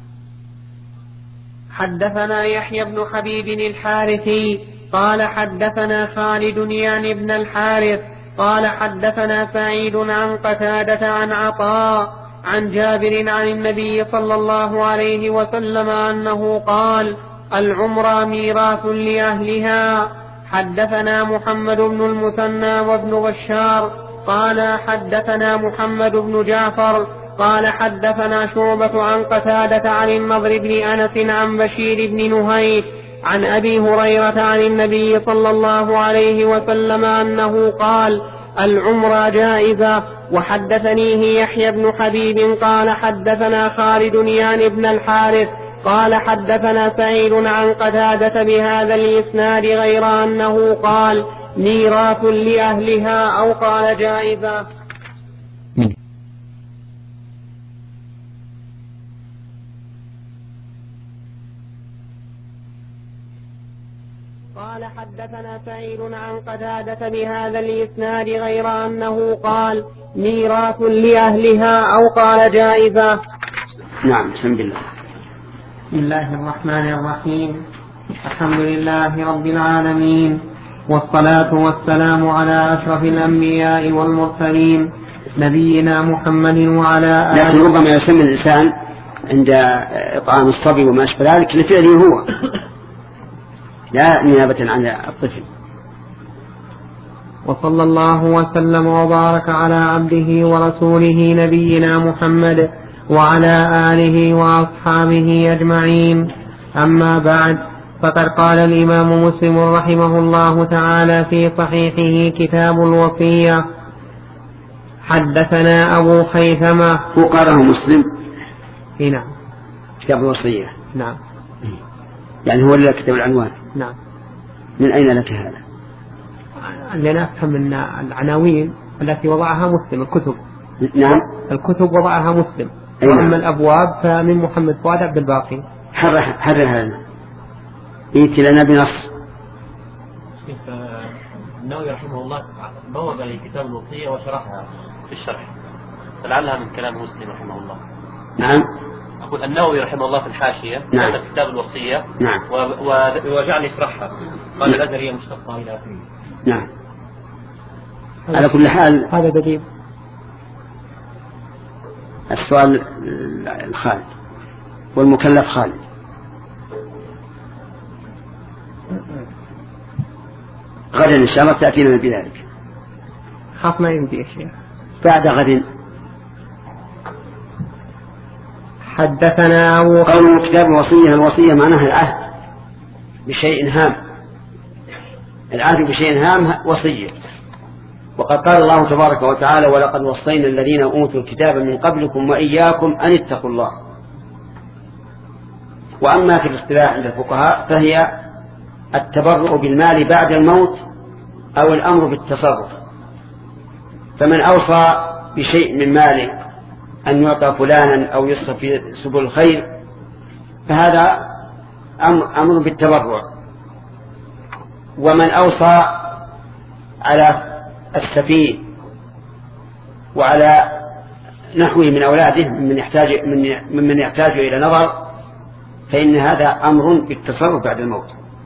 حدثنا يحيى بن حبيب الحارثي قال حدثنا خالد يعني بن الحارث قال حدثنا سعيد عن قتادة عن عطاء عن جابر عن النبي صلى الله عليه وسلم أنه قال العمرة ميراث لأهلها. حدثنا محمد بن المثنى وابن بشار قال حدثنا محمد بن جعفر قال حدثنا شعبة عن قتادة عن النضر بن أنس عن بشير بن نهيك عن أبي هريرة عن النبي صلى الله عليه وسلم أنه قال العمرة جائزة. وحدثنيه يحيى بن حبيب قال حدثنا خالد يعني بن الحارث قال حدثنا سعيد عن قتادة بهذا الإسناد غير أنه قال ميراث لأهلها أو قال جائزة. قال حدثنا سعيد عن قتادة بهذا الإسناد غير أنه قال ميراث لأهلها أو قال جائزة. نعم. بسم الله. بسم الله الرحمن الرحيم. الحمد لله رب العالمين، والصلاة والسلام على أشرف الأنبياء والمرسلين نبينا محمد وعلى آله. لكن ربما يسمى الإنسان عند إطعام الصبي وما أشبه ذلك لفعله هو، لا نيابة عن الطفل. وصلى الله وسلم وبارك على عبده ورسوله نبينا محمد وعلى آله وأصحابه أجمعين. أما بعد، فقد قال الإمام مسلم رحمه الله تعالى في صحيحه كتاب الوصية: حدثنا أبو خيثمة. وقاله مسلم. نعم. كتاب الوصية. نعم. يعني هو اللي كتب العنوان. نعم. من أين لك هذا؟ لأن أفهم أن العناوين التي وضعها مسلم الكتب. نعم. الكتب وضعها مسلم. أما الأبواب فمن محمد فؤاد عبد الباقي. حرر هذا. ائت لنا بنص. النووي رحمه الله بوب لكتاب الوصية وشرحها في الشرح، فلعلها من كلام مسلم رحمه الله. نعم. أقول النووي رحمه الله في الحاشية نعم. كتاب الوصية. نعم. وجعل يشرحها، قال الأزهر هي مشتقة إلى آخره. نعم. على كل حال هذا دليل. السؤال الخالد والمكلف خالد. غدا إن شاء الله تأتينا بذلك. خاف ما يمدي يا شيخ. بعد غد. حدثنا قول كتاب الوصية. الوصية معناها العهد بشيء هام. العهد بشيء هام وصية. وقد قال الله تبارك وتعالى: ولقد وصينا الذين أوتوا الكتاب من قبلكم وإياكم أن اتقوا الله. وأما في الاصطلاح عند الفقهاء فهي التبرؤ بالمال بعد الموت أو الأمر بالتصرف. فمن أوصى بشيء من ماله أن يعطى فلانا أو يصرف في سبل الخير فهذا أمر بالتبرع. ومن أوصى على السفيه وعلى نحوه من أولاده ممن يحتاج إلى نظر فإن هذا أمر بالتصرف بعد الموت.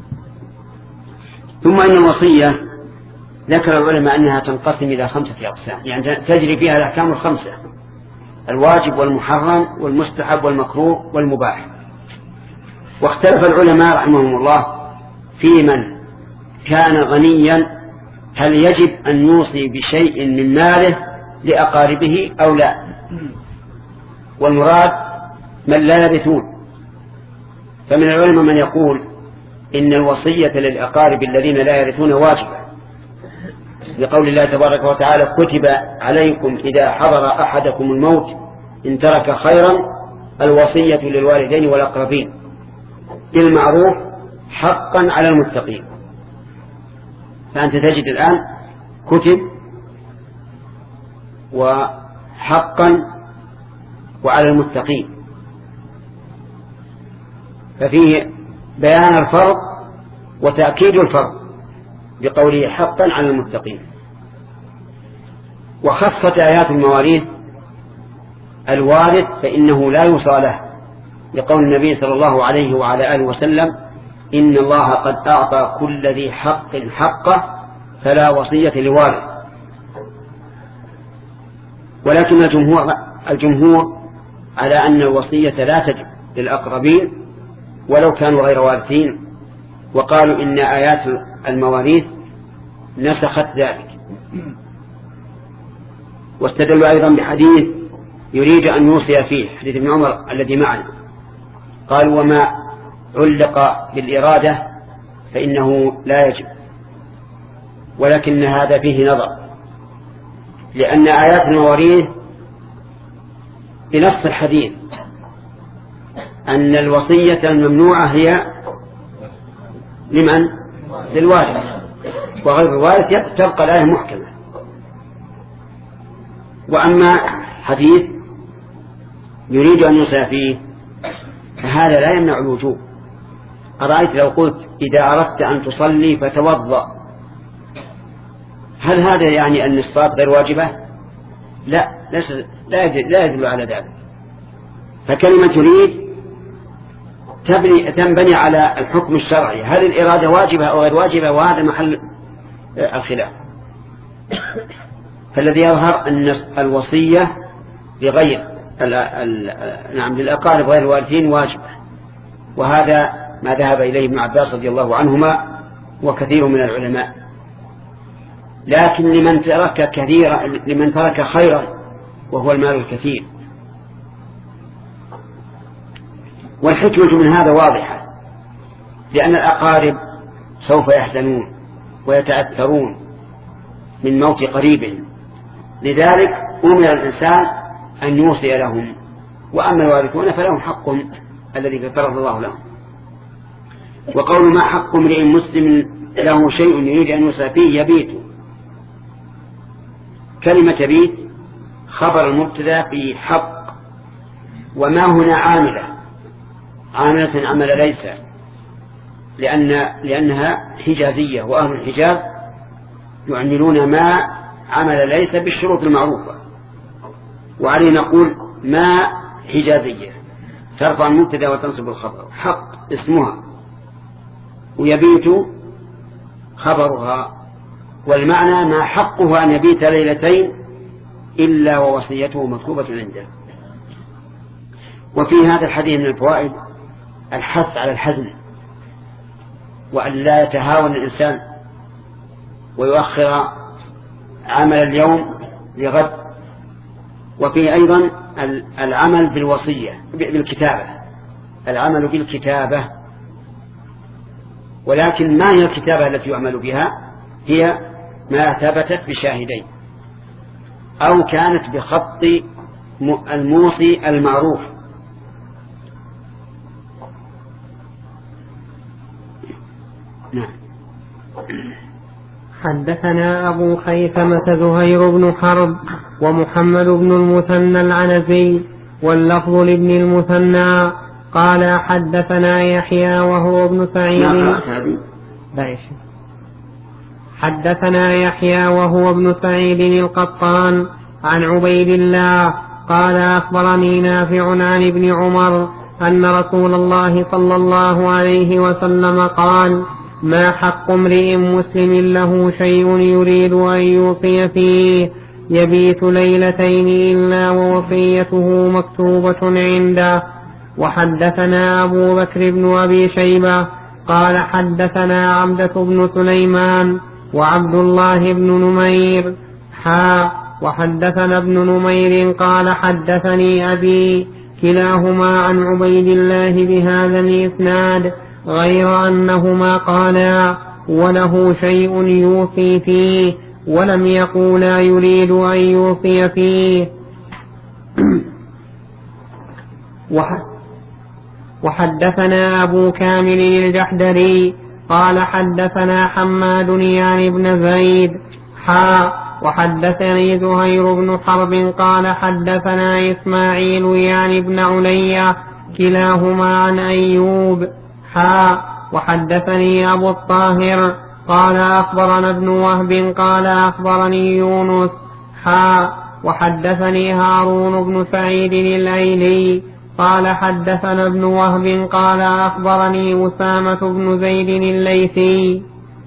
ثم إن الوصية ذكر العلماء أنها تنقسم إلى 5 أقسام، يعني تجري فيها الأحكام ال5: الواجب والمحرم والمستحب والمكروه والمباح. واختلف العلماء رحمهم الله في من كان غنيا هل يجب أن يوصي بشيء من ماله لأقاربه أو لا. والمراد من لا يرثون، فمن العلماء من يقول إن الوصية للأقارب الذين لا يرثون واجبة، لقول الله تبارك وتعالى: كتب عليكم إذا حضر أحدكم الموت إن ترك خيرا الوصية للوالدين والأقربين بالمعروف حقا على المتقين. فأنت تجد الآن كتب وحقا وعلى المتقين، ففيه بيان الفرق وتأكيد الفرق بقوله حقا على المتقين. وخصت آيات المواريث الوارث فإنه لا يوصى له، لقول النبي صلى الله عليه وعلى آله وسلم: إن الله قد أعطى كل ذي حق حقه فلا وصية لوارث. ولكن الجمهور على أن الوصية لا تجب للأقربين ولو كانوا غير وارثين، وقالوا إن آيات المواريث نسخت ذلك. واستدلوا أيضا بحديث يريد أن يوصي فيه، حديث ابن عمر الذي معنا، قالوا: وما علق بالإرادة فإنه لا يجب. ولكن هذا فيه نظر، لأن آيات المواريث بنص الحديث أن الوصية الممنوعة هي لمن؟ للوارث، وغير الوارث تبقى الآية محكمة. وأما حديث يريد أن يوصي فيه فهذا لا يمنع الوجوب. أرأيت لو قلت: إذا أردت أن تصلي فتوضأ، هل هذا يعني أن الصلاة غير واجبة؟ لا يدل على ذلك. فكلمة يريد تنبني على الحكم الشرعي، هل الإرادة واجبة أو غير واجبة، وهذا محل الخلاف. فالذي يظهر أن الوصية لغير للأقارب غير الوالدين واجبة، وهذا ما ذهب إليه ابن عباس رضي الله عنهما وكثير من العلماء. لكن لمن ترك خيرا وهو المال الكثير. والحكمة من هذا واضحة، لأن الأقارب سوف يحزنون ويتأثرون من موت قريبهم، لذلك أمر الإنسان أن يوصي لهم، وأما الوارثون فلهم حق الذي فرض الله لهم. وقول ما حق امرئ مسلم له شيء يريد أن يوصى فيه يبيت، كلمة يبيت خبر المبتدا في حق، وما هنا عاملة عمل ليس، لأنها حجازية، وأهل الحجاز يعملون ما عمل ليس بالشروط المعروفة، وعليه نقول ما حجازية ترفع المبتدا وتنصب الخبر، حق اسمها ويبيت خبرها، والمعنى ما حقه أن يبيت ليلتين إلا ووصيته مكتوبة عنده. وفي هذا الحديث من الفوائد الحث على الحزم، وأن لا يتهاون الإنسان ويؤخر عمل اليوم لغد. وفيه أيضا العمل بالوصية بالكتابة، العمل بالكتابة، ولكن ما هي الكتابة التي يعمل بها؟ هي ما ثبتت بشاهدين أو كانت بخط الموصي المعروف. نعم. حدثنا أبو خيثمة زهير بن حرب ومحمد بن المثنى العنزي واللفظ لابن المثنى قال حدثنا يحيى وهو ابن سعيد حدثنا يحيى وهو ابن سعيد القطان عن عبيد الله قال أخبرني نافع عن ابن عمر أن رسول الله صلى الله عليه وسلم قال ما حق امرئ مسلم له شيء يريد أن يوصي فيه يبيت ليلتين إلا ووصيته مكتوبة عنده. وحدثنا أبو بكر بن أبي شيبة قال حدثنا عبدة بن سليمان وعبد الله بن نمير وحدثنا ابن نمير قال حدثني أبي كلاهما عن عبيد الله بهذا الإسناد غير أنهما قالا وله شيء يوصي فيه ولم يقولا يريد أن يوصي فيه. وحدثنا أبو كامل الجحدري قال حدثنا حماد يعني بن زيد وحدثني زهير بن حرب قال حدثنا إسماعيل يعني بن علي كلاهما عن أيوب وحدثني أبو الطاهر قال أخبرنا ابن وهب قال أخبرني يونس وحدثني هارون بن سعيد الأيلي قال حدثنا ابن وهب قال أخبرني أسامة بن زيد الليثي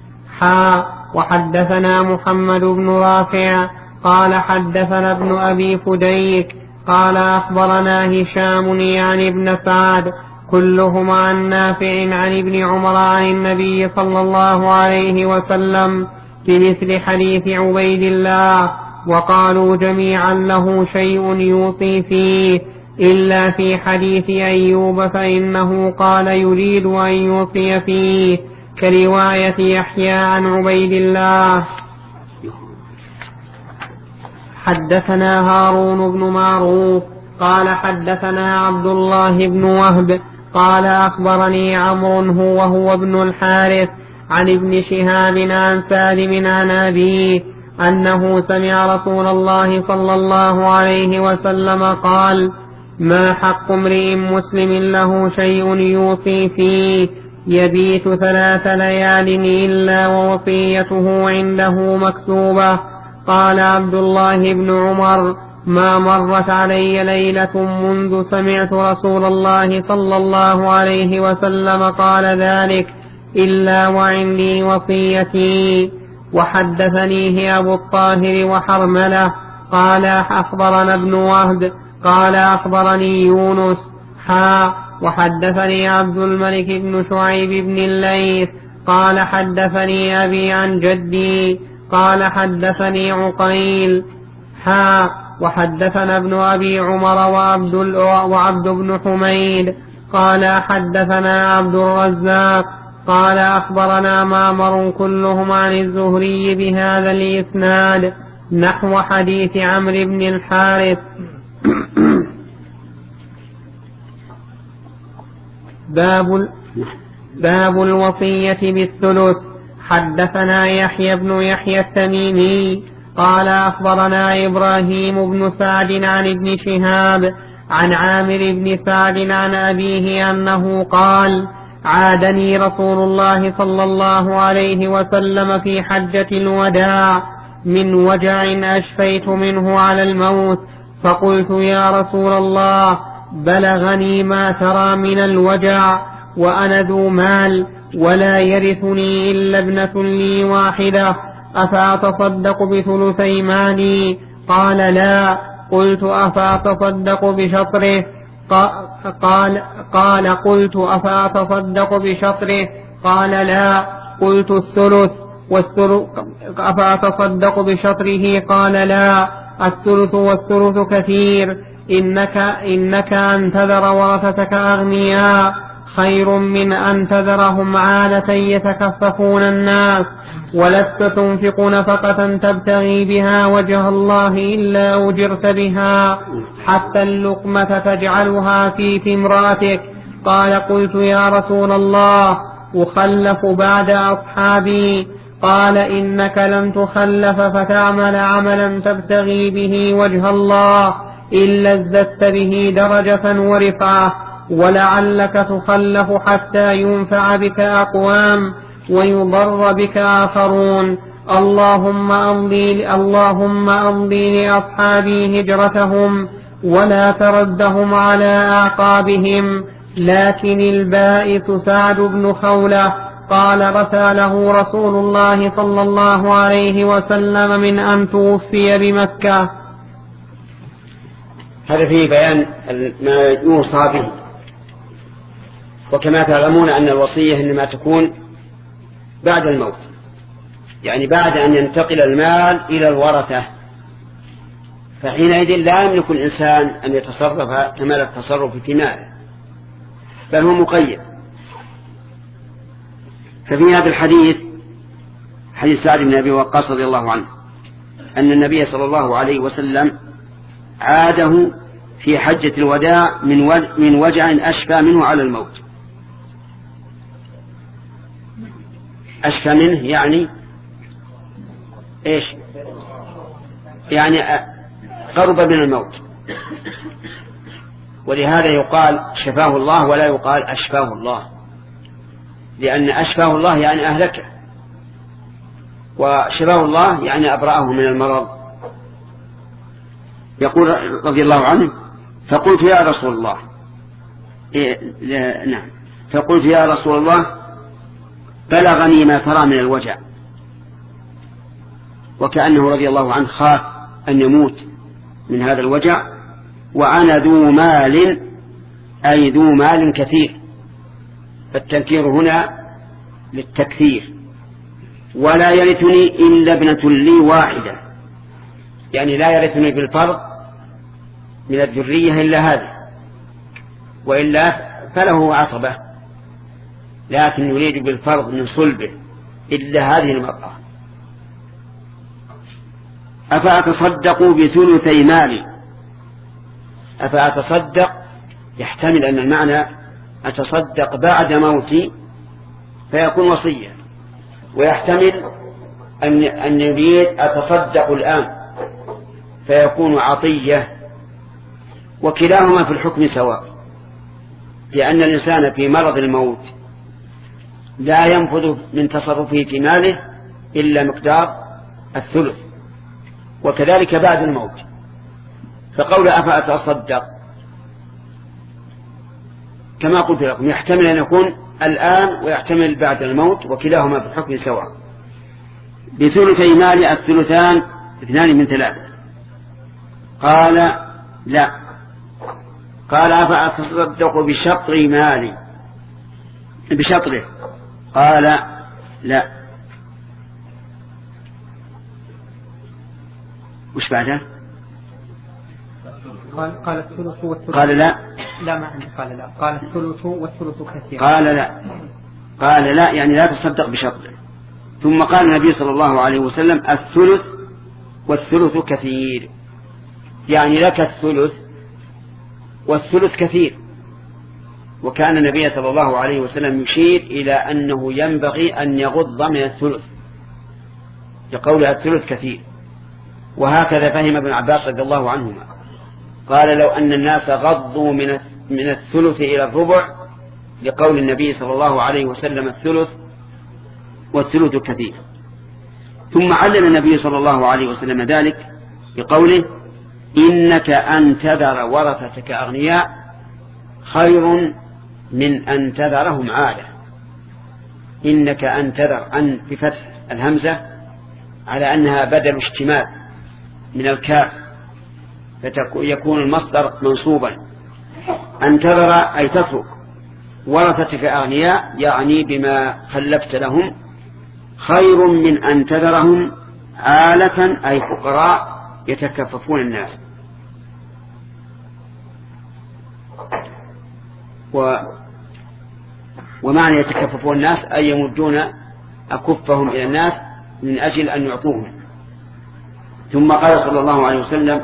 وحدثنا محمد بن رافع قال حدثنا ابن أبي فديك قال أخبرنا هشام يعني ابن سعد كلهم عن نافع عن ابن عمر عن النبي صلى الله عليه وسلم بمثل حديث عبيد الله، وقالوا جميعا له شيء يوصي فيه إلا في حديث أيوب فإنه قال يريد أن يوصي فيه كرواية يحيى عن عبيد الله. حدثنا هارون بن معروف قال حدثنا عبد الله بن وهب قال أخبرني عمرو وهو ابن الحارث عن ابن شهاب عن سالم عن أبيه أنه سمع رسول الله صلى الله عليه وسلم قال ما حق امرئ مسلم له شيء يوصي فيه يبيت 3 ليال إلا ووصيته عنده مكتوبة. قال عبد الله بن عمر ما مرت علي ليلة منذ سمعت رسول الله صلى الله عليه وسلم قال ذلك إلا وعندي وصيتي. وحدثنيه أبو الطاهر وحرملة قال أخبرنا ابن وهب قال أخبرني يونس وحدثني عبد الملك بن شعيب بن الليث قال حدثني أبي عن جدي قال حدثني عقيل وحدثنا ابن أبي عمر وعبد بن حميد قال حدثنا عبد الرزاق قال أخبرنا معمر كلهم عن الزهري بهذا الإسناد نحو حديث عمرو بن الحارث. باب الوصية بالثلث. حدثنا يحيى بن يحيى التميمي قال أخبرنا إبراهيم بن سعد عن ابن شهاب عن عامر بن سعد عن أبيه أنه قال عادني رسول الله صلى الله عليه وسلم في حجة الوداع من وجع أشفيت منه على الموت، فقلت يا رسول الله بلغني ما ترى من الوجع وأنا ذو مال ولا يرثني إلا ابنة لي واحدة، أفأتصدق بثلثي مالي؟ قال لا. قلت أفأتصدق بشطره؟ قال قلت أفأتصدق بشطره؟ قال لا. قلت الثلث أفأتصدق بشطره؟ قال لا. الثلث والثلث كثير، إنك أن تذر ورثتك أغنياء خير من أن تذرهم عالة يتكففون الناس، ولست تنفق نفقة تبتغي بها وجه الله إلا أجرت بها حتى اللقمة تجعلها في امرأتك. قال قلت يا رسول الله أخلف بعد أصحابي؟ قال إنك لن تخلف فتعمل عملا تبتغي به وجه الله إلا ازددت به درجة ورفعة، ولعلك تخلف حتى ينفع بك أقوام ويضر بك آخرون. اللهم أمضي لأصحابي هجرتهم ولا تردهم على أعقابهم. لكن البائس سعد بن خولة قال رساله رسول الله صلى الله عليه وسلم من أن توفي بمكة. هذا فيه بيان ما يوصى به. وكما تعلمون أن الوصية إنما تكون بعد الموت، يعني بعد أن ينتقل المال إلى الورثة، فحينئذ لا يملك الإنسان أن يتصرف كمال التصرف في ماله، بل هو مقيد. ففي هذا الحديث حديث سعد بن أبي وقاص رضي الله عنه أن النبي صلى الله عليه وسلم عاده في حجة الوداع من وجع أشفى منه على الموت. أشفى منه يعني إيش؟ يعني قرب من الموت، ولهذا يقال شفاه الله ولا يقال أشفاه الله، لأن أشفاه الله يعني أهلكه، وشفاه الله يعني أبرأه من المرض. يقول رضي الله عنه فقلت يا رسول الله فقلت يا رسول الله بلغني ما ترى من الوجع، وكأنه رضي الله عنه خاف أن يموت من هذا الوجع، وأنا ذو مال أي ذو مال كثير، فالتنكير هنا للتكثير. ولا يرثني إلا ابنة لي واحدة، يعني لا يرثني بالفرض من الذرية إلا هذه، وإلا فله عصبة، لكن يريد بالفرض من صلبه إلا هذه المرأة. أفأتصدق بثلثي مالي؟ أفأتصدق يحتمل أن المعنى أتصدق بعد موتي فيكون وصية، ويحتمل أن يريد أتصدق الآن فيكون عطية، وكلاهما في الحكم سواء، لأن الإنسان في مرض الموت لا ينفذ من تصرفه في ماله إلا مقدار الثلث، وكذلك بعد الموت فقول أفأتصدق كما قلت لكم يحتمل أن يكون الآن ويحتمل بعد الموت، وكلاهما في الحكم سواء. بثلثي مال الثلثان 2 من 3. قال لا. قال أفأتصدق بشطر مالي بشطره؟ قال لا. وش بعده؟ قال الثلث والثلث. قال لا. لا ما عندي. قال لا. قال الثلث والثلث كثير. قال لا. قال لا يعني لا تصدق بشطره. ثم قال النبي صلى الله عليه وسلم الثلث والثلث كثير، يعني لك الثلث والثلث كثير. وكان النبي صلى الله عليه وسلم يشير إلى أنه ينبغي أن يغض من الثلث لقول الثلث كثير. وهكذا فهم ابن عباس رضي الله عنهما، قال لو أن الناس غضوا من الثلث إلى الربع لقول النبي صلى الله عليه وسلم الثلث والثلث كثير. ثم علم النبي صلى الله عليه وسلم ذلك بقوله إنك أن تذر ورثتك أغنياء خير من أن تذرهم عالة. إنك أن تذر أن بفتح الهمزة على أنها بدل اشتمال من الكاف، فيكون المصدر منصوبا. أن تذر أي تترك ورثتك أغنياء يعني بما خلفت لهم، خير من أن تذرهم عالة أي فقراء يتكففون الناس. ومعنى يتكففون الناس أي يمدون أكفهم إلى الناس من أجل أن يعطوهم. ثم قال صلى الله عليه وسلم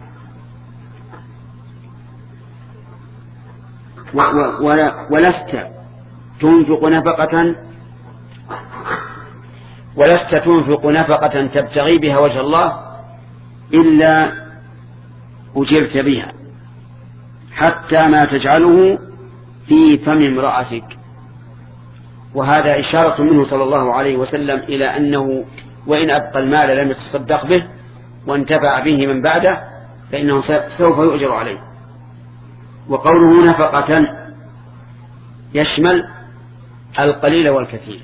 ولست تنفق نفقة تبتغي بها وجه الله إلا أجرت بها حتى ما تجعله في فم امرأتك. وهذا إشارة منه صلى الله عليه وسلم إلى أنه وإن أبقى المال لم يتصدق به وانتفع به من بعده فإنه سوف يؤجر عليه. وقوله نفقة يشمل القليل والكثير.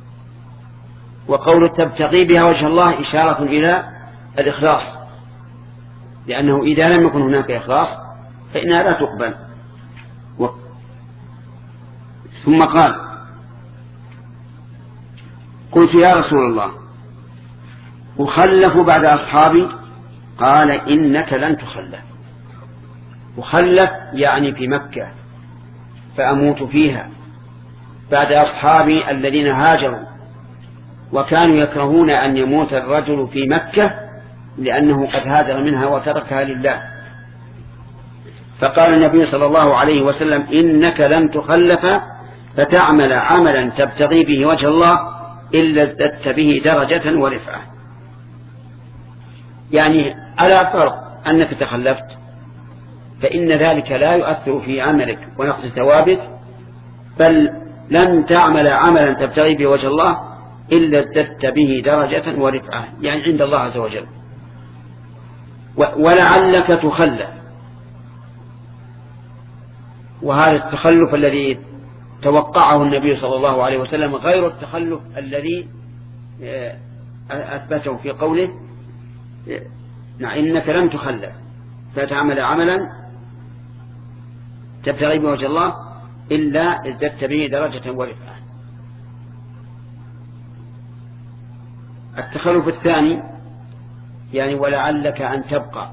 وقول تبتغي بها وجه الله إشارة إلى الإخلاص، لأنه إذا لم يكن هناك إخلاص فإنها لا تقبل. ثم قال قلت يا رسول الله أخلف بعد أصحابي؟ قال إنك لن تخلف. أخلف يعني في مكة فأموت فيها بعد أصحابي الذين هاجروا، وكانوا يكرهون أن يموت الرجل في مكة لأنه قد هاجر منها وتركها لله. فقال النبي صلى الله عليه وسلم إنك لن تخلف فتعمل عملا تبتغي به وجه الله إلا ازددت به درجة ورفعة. يعني على فرض أنك تخلفت فإن ذلك لا يؤثر في عملك ونقص ثوابك، بل لن تعمل عملا تبتغي به وجه الله إلا ازددت به درجة ورفعة، يعني عند الله عز وجل. ولعلك تخلف، وهذا التخلف الذي توقعه النبي صلى الله عليه وسلم غير التخلف الذي أثبته في قوله إنك لن تخلف فتعمل عملا تبتغي به وجه الله إلا ازددت به درجة ورفعة. التخلف الثاني يعني ولعلك أن تبقى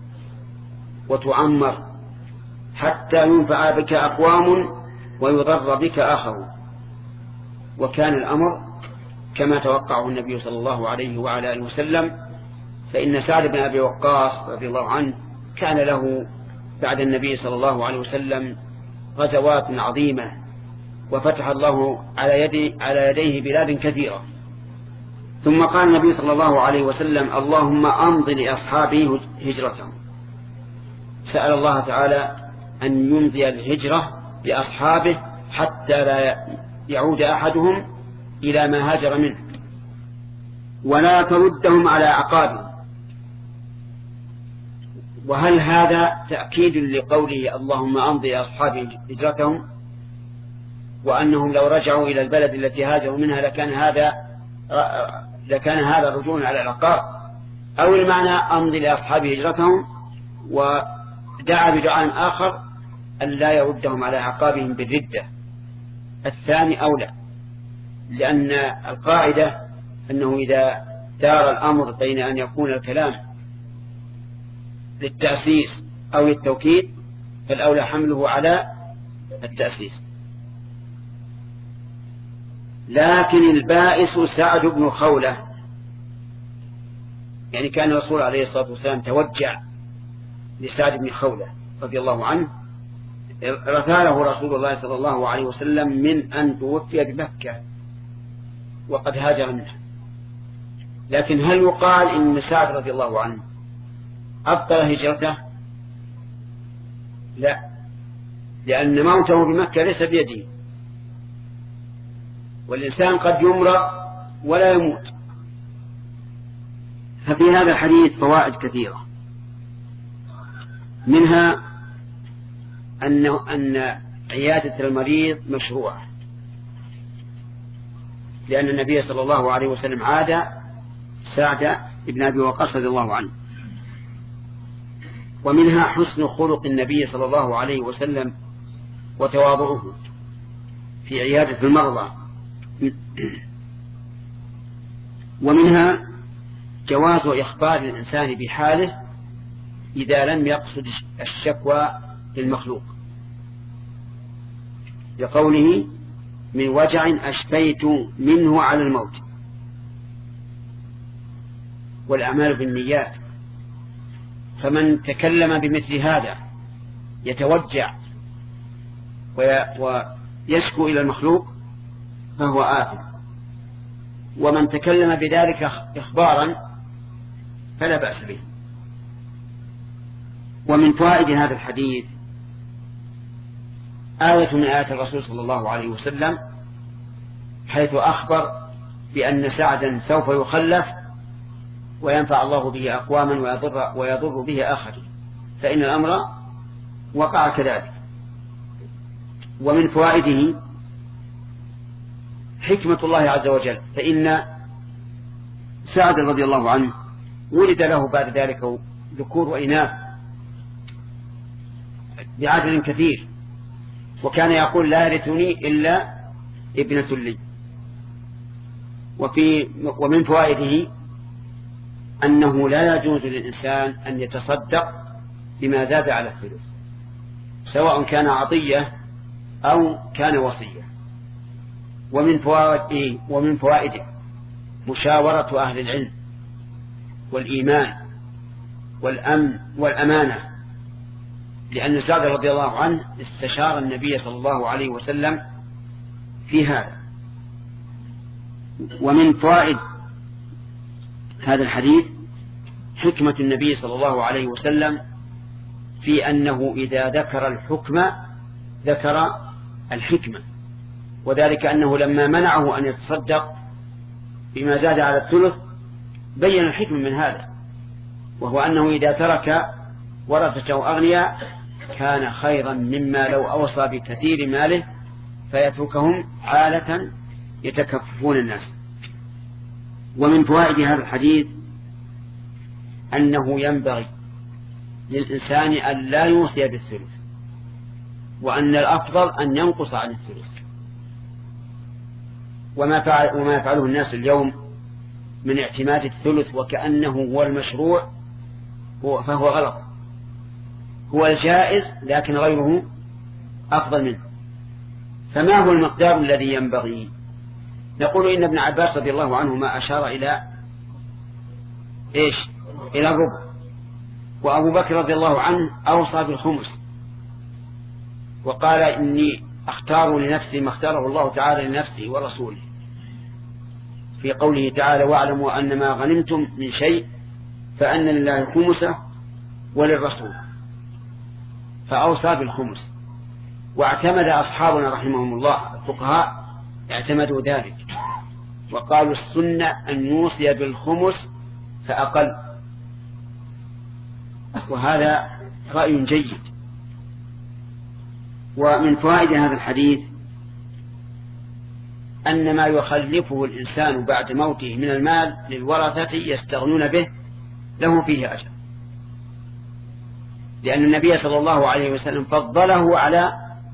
وتعمر حتى ينفع بك أقوام ويضر بك آخر. وكان الأمر كما توقعه النبي صلى الله عليه وعلى آله وسلم، فإن سعد بن أبي وقاص رضي الله عنه كان له بعد النبي صلى الله عليه وسلم غزوات عظيمة، وفتح الله على يديه بلاد كثيرة. ثم قال النبي صلى الله عليه وسلم اللهم أمض لأصحابه هجرتهم. سأل الله تعالى أن يمضي الهجرة لأصحابه حتى لا يعود أحدهم إلى ما هاجر منه، ولا تردهم على أعقابهم. وهل هذا تأكيد لقوله اللهم أمضي لأصحاب هجرتهم، وأنهم لو رجعوا إلى البلد التي هاجروا منها لكان هذا رجوع على العقاب، أو المعنى أمضي لأصحاب هجرتهم ودعا بدعاء آخر أن لا يردهم على عقابهم بالردة؟ الثاني أولى، لأن القاعدة أنه إذا دار الأمر بين أن يكون الكلام للتأسيس أو للتوكيد فالأولى حمله على التأسيس. لكن البائس سعد بن خولة، يعني كان الرسول عليه الصلاة والسلام توجع لسعد بن خولة رضي الله عنه، رثاله رسول الله صلى الله عليه وسلم من أن توفي بمكة وقد هاجر منها. لكن هل يقال إن سعد رضي الله عنه أبطل هجرته؟ لا، لأن موته بمكة ليس بيده، والإنسان قد يمرض ولا يموت. ففي هذا الحديث فوائد كثيرة، منها أن عيادة المريض مشروعة، لأن النبي صلى الله عليه وسلم عاد سعد بن أبي وقاص رضي الله عنه. ومنها حسن خلق النبي صلى الله عليه وسلم وتواضعه في عيادة المرضى. ومنها جواز إخبار الإنسان بحاله إذا لم يقصد الشكوى للمخلوق، لقوله من وجع أشفيت منه على الموت. والأعمال بالنيات، فمن تكلم بمثل هذا يتوجع ويشكو إلى المخلوق فهو آثم، ومن تكلم بذلك إخبارا فلا بأس به. ومن فوائد هذا الحديث آية من آيات الرسول صلى الله عليه وسلم، حيث أخبر بأن سعدا سوف يخلف وينفع الله به أقواما ويضر به آخرين، فإن الأمر وقع كذلك. ومن فوائده حكمة الله عز وجل، فإن سعد رضي الله عنه ولد له بعد ذلك ذكور وإناث بعدد كثير، وكان يقول لا يرثني إلا ابنة لي. ومن فوائده أنه لا يجوز للإنسان أن يتصدق بما زاد على الثلث، سواء كان عطية أو كان وصية. ومن فوائده مشاورة أهل العلم والإيمان والأمن والأمانة، لأن سعد رضي الله عنه استشار النبي صلى الله عليه وسلم في هذا. ومن فوائد هذا الحديث حكمة النبي صلى الله عليه وسلم في أنه إذا ذكر الحكم ذكر الحكمة، وذلك أنه لما منعه أن يتصدق بما زاد على الثلث بين الحكم من هذا، وهو أنه إذا ترك ورثته أغنياء كان خيرا مما لو أوصى بكثير ماله فيتركهم عالة يتكففون الناس. ومن فوائد هذا الحديث أنه ينبغي للإنسان أن لا يوصي بالثلث، وأن الأفضل أن ينقص عن الثلث. وما يفعله الناس اليوم من اعتماد الثلث وكأنه هو المشروع فهو غلط، هو الجائز لكن غيره أفضل منه. فما هو المقدار الذي ينبغي؟ نقول إن ابن عباس رضي الله عنهما أشار إلى إلى الربع، وأبو بكر رضي الله عنه أوصى بالخمس وقال إني أختار لنفسي ما اختاره الله تعالى لنفسه ورسوله، في قوله تعالى واعلموا أن ما غنمتم من شيء فأن لله خمسه وللرسول، فأوصى بالخمس. واعتمد أصحابنا رحمهم الله الفقهاء اعتمدوا ذلك وقالوا السنة أن يوصي بالخمس فأقل، وهذا رأي جيد. ومن فوائد هذا الحديث أن ما يخلفه الإنسان بعد موته من المال للورثة يستغنون به له فيه أجر، لأن النبي صلى الله عليه وسلم فضله على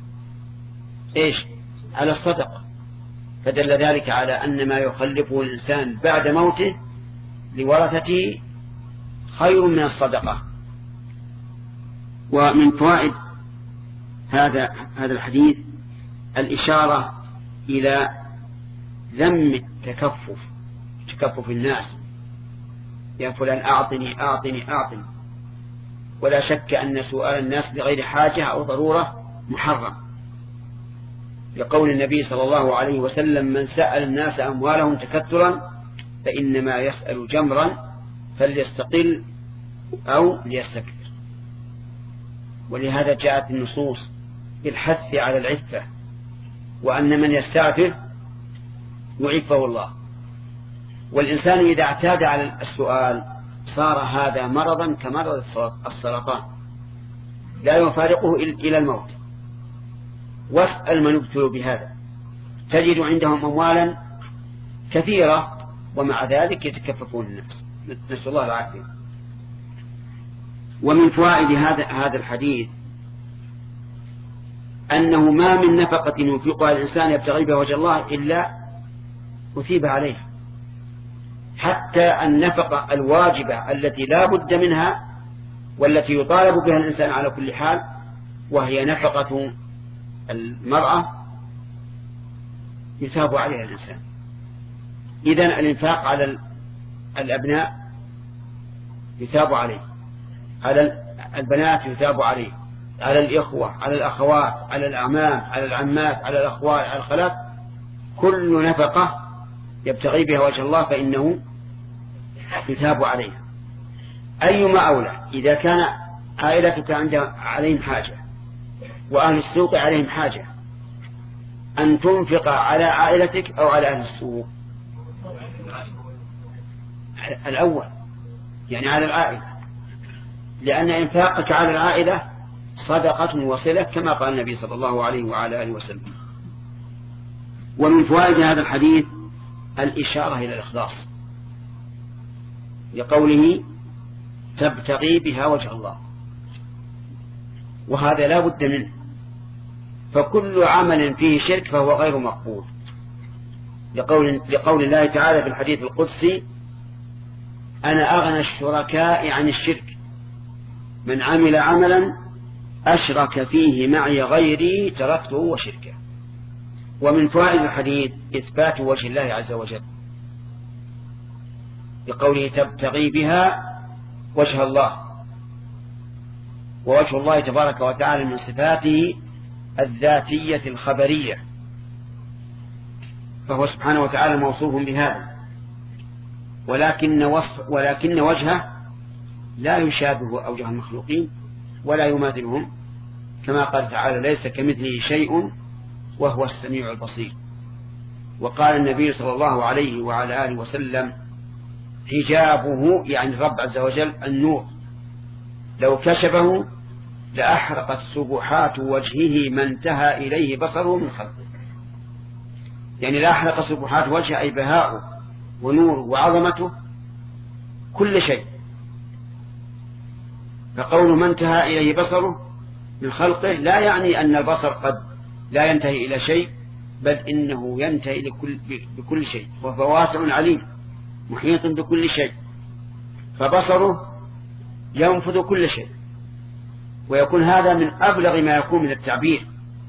على الصدقة، فدل ذلك على أن ما يخلفه الإنسان بعد موته لورثته خير من الصدقة. ومن فوائد هذا الحديث الإشارة إلى ذم تكفف الناس، يا فلان أعطني أعطني أعطني. ولا شك أن سؤال الناس لغير حاجة أو ضرورة محرم، لقول النبي صلى الله عليه وسلم: من سأل الناس أموالهم تكثرا فإنما يسأل جمرا فليستقل أو ليستكثر. ولهذا جاءت النصوص بالحث على العفة، وأن من يستعفف يعفه الله. والإنسان إذا اعتاد على السؤال صار هذا مرضا كمرض السرطان لا يفارقه إلى الموت. واسأل من ابتلوا بهذا تجد عندهم أموالا كثيرة ومع ذلك يتكففون الناس، نسأل الله العافية. ومن فوائد هذا الحديث أنه ما من نفقة ينفقها الإنسان يبتغي بها وجه الله إلا أثيب عليها، حتى النفقة الواجبة التي لا بد منها والتي يطالب بها الإنسان على كل حال، وهي نفقة المرأة، يثاب عليها الإنسان. إذن الإنفاق على الأبناء يثاب عليه، على البنات يثاب عليه، على الإخوة، على الأخوات، على الأعمام، على العمات، على الأخوال، على الخالات، كل نفقة يبتغي بها وجه الله فإنه يثاب عليها. أيما أولى إذا كان عائلتك عليهم حاجة وأهل السوق عليهم حاجة، أن تنفق على عائلتك أو على أهل السوق؟ الأول، يعني على العائلة، لأن إنفاقك على العائلة صدقة وصلة كما قال النبي صلى الله عليه وعلى آله وسلم. ومن فوائد هذا الحديث الإشارة إلى الإخلاص، لقوله: تبتغي بها وجه الله، وهذا لا بد منه، فكل عمل فيه شرك فهو غير مقبول، لقول الله تعالى في الحديث القدسي: أنا أغنى الشركاء عن الشرك، من عمل عملا أشرك فيه معي غيري تركته وشركه. ومن فوائد الحديث إثبات وجه الله عز وجل، بقوله: تبتغي بها وجه الله، ووجه الله تبارك وتعالى من صفاته الذاتية الخبرية، فهو سبحانه وتعالى موصوف بهذا، ولكن وجهه لا يشابه أوجه المخلوقين ولا يماثلهم، كما قال تعالى: ليس كمثله شيء وهو السميع البصير. وقال النبي صلى الله عليه وعلى آله وسلم: حجابه، يعني الرب عز وجل، النور، لو كشفه لأحرقت سبحات وجهه ما انتهى إليه بصره من خلقه، يعني لا أحرق سبحات وجهه أي بهاؤه ونوره وعظمته كل شيء. فقول ما انتهى إليه بصره من خلقه لا يعني أن البصر قد لا ينتهي إلى شيء، بل إنه ينتهي بكل شيء، وهو واسع عليم محيط بكل شيء، فبصره ينفذ كل شيء. ويكون هذا من أبلغ ما يكون من التعبير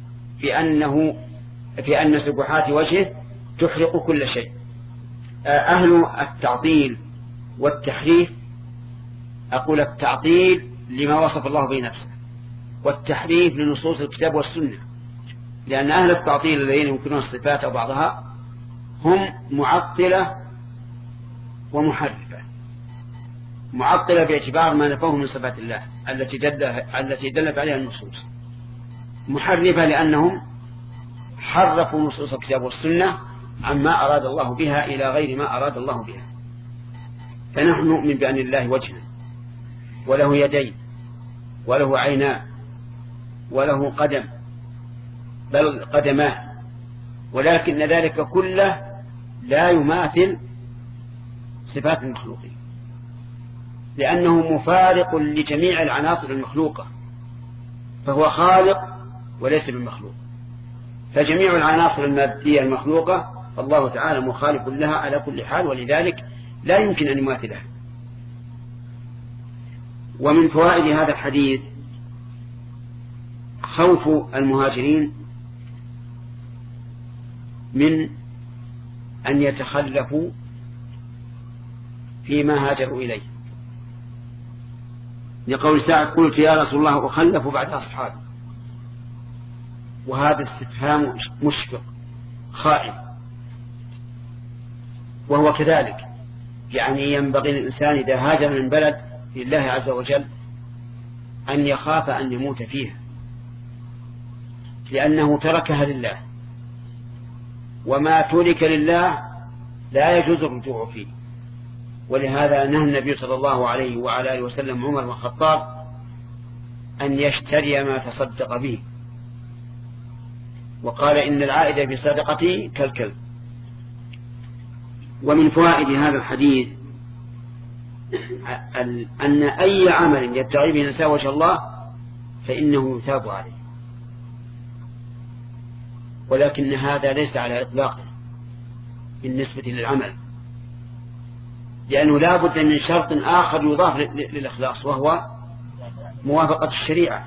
في أن سبحات وجهه تحرق كل شيء. أهل التعطيل والتحريف، أقول التعطيل لما وصف الله به نفسه، والتحريف لنصوص الكتاب والسنة، لأن أهل التعطيل الذين يمكنون الصفات أو بعضها هم معطلة ومحرفة. معطلة باعتبار ما نفوه من صفات الله التي دلت عليها النصوص، محرفة لأنهم حرفوا نصوص الكتاب والسنة عما أراد الله بها إلى غير ما أراد الله بها. فنحن نؤمن بأن الله وجها وله يدين وله عينان وله قدم بل قدماه، ولكن ذلك كله لا يماثل صفات المخلوقين، لأنه مفارق لجميع العناصر المخلوقة، فهو خالق وليس بالمخلوق. فجميع العناصر المادية المخلوقة الله تعالى مخالف لها على كل حال، ولذلك لا يمكن أن يماثلها. ومن فوائد هذا الحديث خوف المهاجرين من أن يتخلفوا فيما هاجروا إليه، لقول سعد قلت يا رسول الله أخلف بعد أصحابي، وهذا استفهام مشفق خائف، وهو كذلك، يعني ينبغي للإنسان إذا هاجر من بلد لله عز وجل أن يخاف أن يموت فيها، لأنه تركها لله، وما ترك لله لا يجوز الرجوع فيه. ولهذا نهى النبي صلى الله عليه وعلى آله وسلم عمر بن الخطاب أن يشتري ما تصدق به، وقال إن العائد في صدقته كالكلب. ومن فوائد هذا الحديث أن أي عمل يبتغي به الإنسان وجه الله فإنه يثاب عليه، ولكن هذا ليس على إطلاقه بالنسبة للعمل، لأنه لا بد من شرط آخر يضاف للإخلاص، وهو موافقة الشريعة.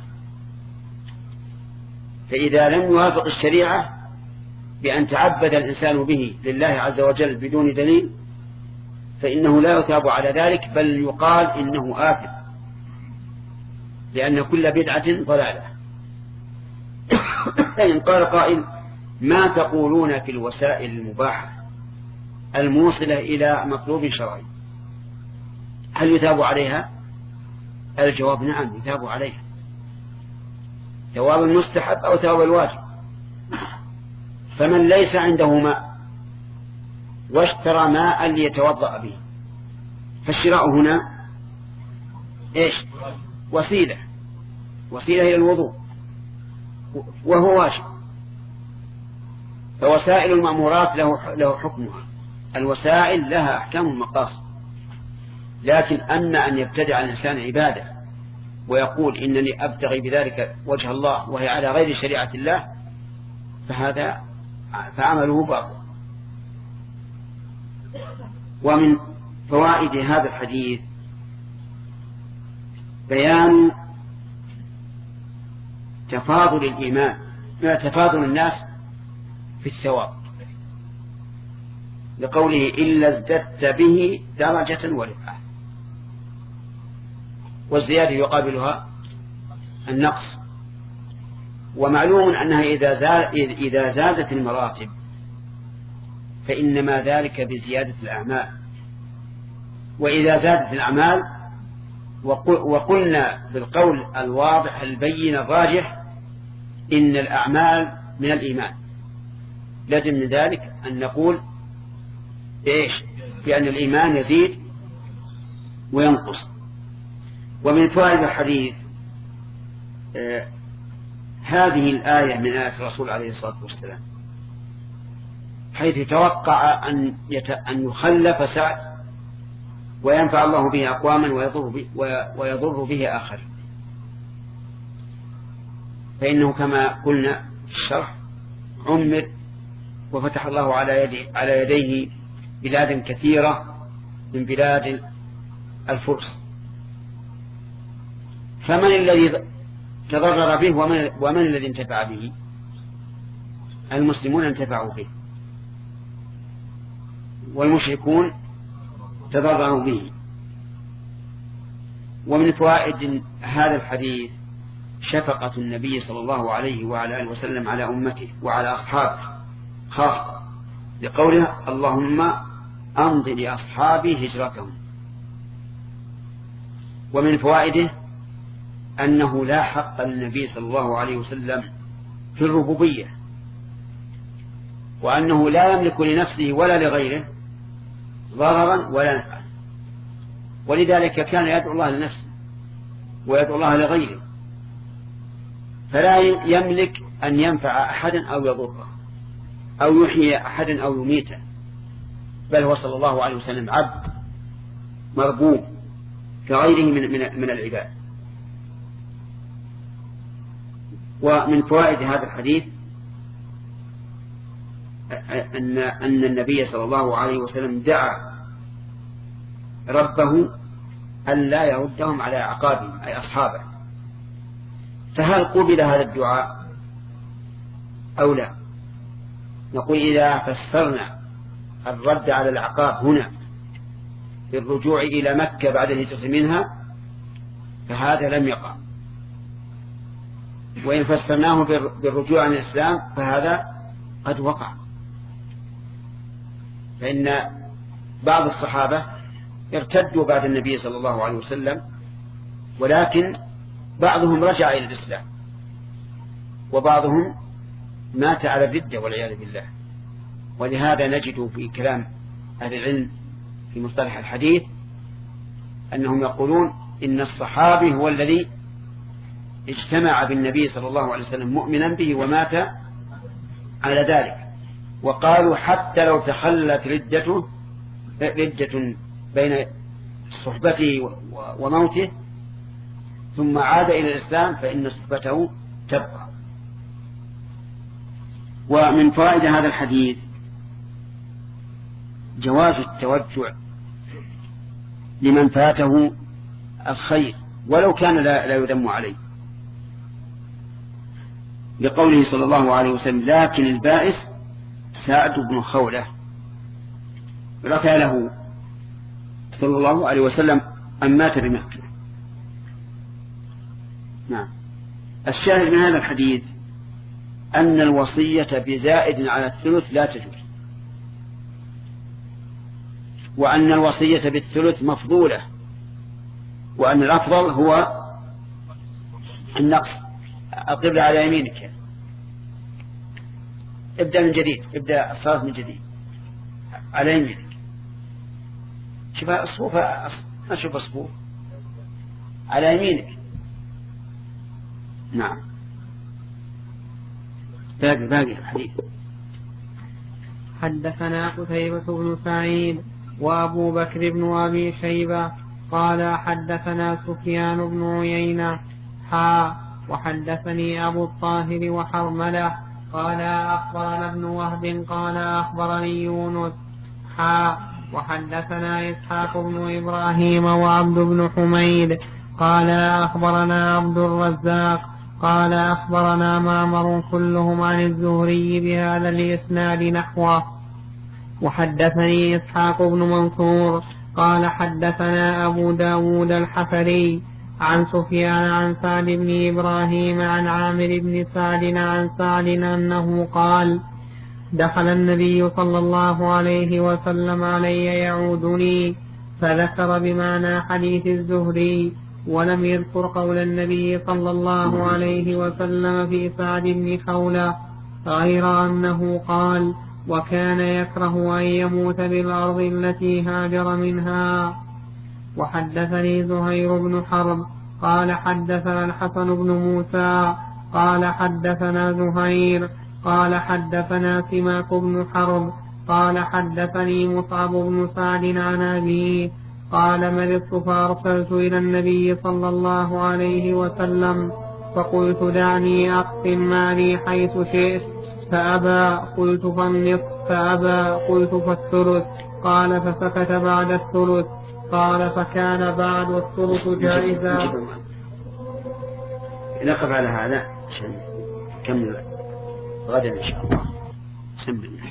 فإذا لم يوافق الشريعة بأن تعبد الإنسان به لله عز وجل بدون دليل فإنه لا يثاب على ذلك، بل يقال إنه آثم، لأن كل بدعة ضلالة. فإن قال قائل ما تقولون في الوسائل المباحة الموصلة إلى مطلوب شرعي، هل يثاب عليها؟ الجواب نعم يثاب عليها، ثواب المستحب أو ثواب الواجب. فمن ليس عنده ماء واشترى ماء ليتوضأ به، فالشراء هنا إيش؟ وسيلة إلى الوضوء، وهو واجب. فوسائل المأمورات له حكمها، الوسائل لها أحكام المقاصد، لكن أما أن يبتدع الإنسان عبادة ويقول إنني أبتغي بذلك وجه الله وهي على غير شريعة الله فعمله باطل. ومن فوائد هذا الحديث بيان تفاضل الإيمان، تفاضل الناس في الثواب، لقوله إلا ازددت به درجة ورفعة، والزيادة يقابلها النقص. ومعلوم أنها إذا زادت المراتب فإنما ذلك بزيادة الأعمال، وإذا زادت الأعمال وقلنا بالقول الواضح البين الراجح إن الأعمال من الإيمان، لازم من ذلك أن نقول إيش؟ بأن الإيمان يزيد وينقص. ومن فوائد الحديث هذه الآية من آيات الرسول عليه الصلاة والسلام، حيث توقع أن يخلف سعد وينفع الله به أقواما ويضر به آخر، فإنه كما قلنا في الشرح عمر وفتح الله على يديه بلاد كثيرة من بلاد الفرس، فمن الذي تضرر به ومن الذي انتفع به؟ المسلمون انتفعوا به، والمشركون تضرروا به. ومن فوائد هذا الحديث شفقة النبي صلى الله عليه وعلى آله وسلم على أمته وعلى أصحابه خاصة، لقوله اللهم أمض لأصحابي هجرتهم. ومن فوائده أنه لا حق للنبي صلى الله عليه وسلم في الربوبية، وأنه لا يملك لنفسه ولا لغيره ضررا ولا نفعا، ولذلك كان يدعو الله لنفسه ويدعو الله لغيره، فلا يملك أن ينفع أحدا أو يضره أو يحيي أحدا أو يميته، بل هو صلى الله عليه وسلم عبد مربوب كغيره من العباد. ومن فوائد هذا الحديث أن النبي صلى الله عليه وسلم دعا ربه ألا يردهم على أعقابهم أي أصحابه. فهل قبل هذا الدعاء أو لا؟ نقول إذا فسرنا الرد على الأعقاب هنا بالرجوع إلى مكة بعد الهجرة منها فهذا لم يقع، وإن فسرناه بالرجوع عن الإسلام فهذا قد وقع. فإن بعض الصحابة ارتدوا بعد النبي صلى الله عليه وسلم، ولكن بعضهم رجع إلى الإسلام وبعضهم مات على الردة والعياذ بالله. ولهذا نجد في كلام أهل العلم في مصطلح الحديث أنهم يقولون إن الصحابي هو الذي اجتمع بالنبي صلى الله عليه وسلم مؤمنا به ومات على ذلك. وقالوا حتى لو تخلت ردة بين صحبته وموته ثم عاد إلى الإسلام فإن صحبته تبقى. ومن فوائد هذا الحديث جواز التوجع لمن فاته الخير ولو كان لا يذم عليه، لقوله صلى الله عليه وسلم لكن البائس سعد بن خولة رفع له صلى الله عليه وسلم أن مات بمكة. نعم. الشاهد من هذا الحديث أن الوصية بزائد على الثلث لا تجوز، وأن الوصية بالثلث مفضولة، وأن الأفضل هو النقص. القبلة على يمينك، ابدأ من جديد، ابدأ الصلاة من جديد على يمينك. شوف الصفوف، أشوف الصفوف على يمينك. نعم. باقي الحديث. حدثنا قتيبة بن سعيد وأبو بكر بن أبي شيبة قال حدثنا سفيان بن عيينة وحدثني أبو الطاهر وحرملة قال أخبرنا ابن وهب قال أخبرني يونس وحدثنا إسحاق بن إبراهيم وعبد بن حميد قال أخبرنا عبد الرزاق قال أخبرنا معمر كلهم عن الزهري بهذا الإسناد نحوه. وحدثني إسحاق بن منصور قال حدثنا أبو داود الحفري عن سفيان عن سعد بن إبراهيم عن عامر بن سعد عن سعد أنه قال دخل النبي صلى الله عليه وسلم علي يعودني فذكر بمعنى حديث الزهري ولم يذكر قول النبي صلى الله عليه وسلم في سعد بن خولة غير أنه قال وكان يكره أن يموت بالأرض التي هاجر منها. وحدثني زهير بن حرب قال حدثنا الحسن بن موسى قال حدثنا زهير قال حدثنا سماك بن حرب قال حدثني مصعب بن سعد عن أبيه قال مرضت فأرسلت إلى النبي صلى الله عليه وسلم فقلت دعني أقسم مالي حيث شئت فأبى قلت فالنصف فأبى قلت فالثلث قال فسكت بعد الثلث قال فكان بعد الثلث جائزا. نقف على هذا عشان نكمل غدا إن شاء الله. بسم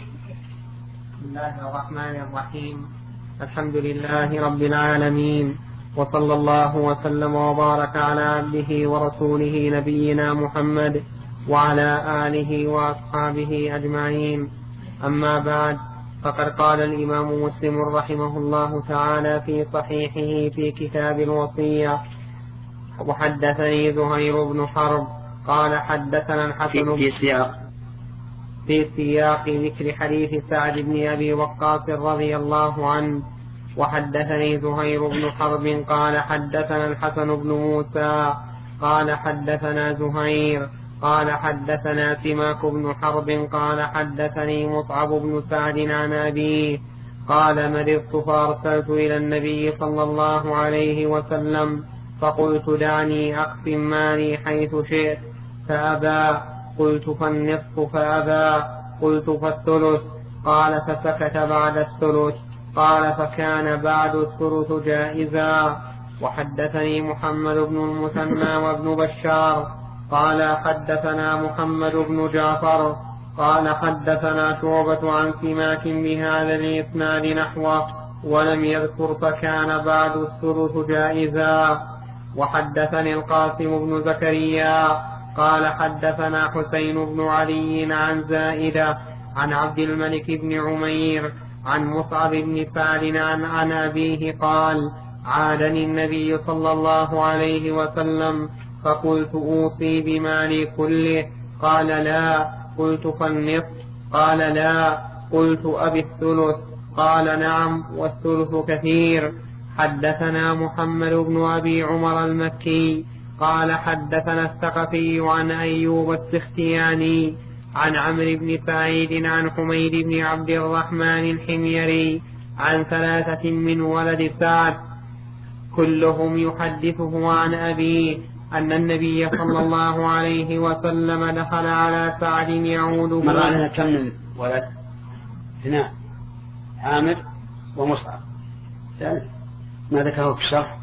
الله الرحمن الرحيم. الحمد لله رب العالمين، وصلى الله وسلم وبارك على عبده ورسوله نبينا محمد وعلى آله وأصحابه أجمعين. أما بعد، فقد قال الإمام مسلم رحمه الله تعالى في صحيحه في كتاب الوصية: وحدثني زهير بن حرب قال حدثنا الحسن في سياق ذكر حديث سعد بن أبي وقاص رضي الله عنه. وحدثني زهير بن حرب قال حدثنا الحسن بن موسى قال حدثنا زهير قال حدثنا سماك بن حرب قال حدثني مصعب بن سعد عن أبيه قال مرضت فأرسلت إلى النبي صلى الله عليه وسلم فقلت دعني أقسم مالي حيث شئت فأبى قلت فالنصف فأبى قلت فالثلث قال فسكت بعد الثلث قال فكان بعد الثلث جائزا. وحدثني محمد بن المثنى وابن بشار قال حدثنا محمد بن جعفر قال حدثنا شعبة عن سماك بهذا الإسناد نحوه ولم يذكر فكان بعد الثلث جائزا. وحدثني القاسم بن زكريا قال حدثنا حسين بن علي عن زائدة عن عبد الملك بن عمير عن مصعب بن سعد عن أبيه قال عادني النبي صلى الله عليه وسلم فقلت أوصي بمالي كله قال لا قلت فالنصف قال لا قلت أبي الثلث قال نعم والثلث كثير. حدثنا محمد بن أبي عمر المكي قال حدثنا الثقفي عن أيوب السختياني عن عمرو بن سعيد عن حميد بن عبد الرحمن الحميري عن ثلاثة من ولد سعد كلهم يحدثه عن أبيه أن النبي صلى الله عليه وسلم دخل على سعد يعوده. مر علينا كم من ولد؟ اثنان عامر ومصعب ما ذكره في الشرح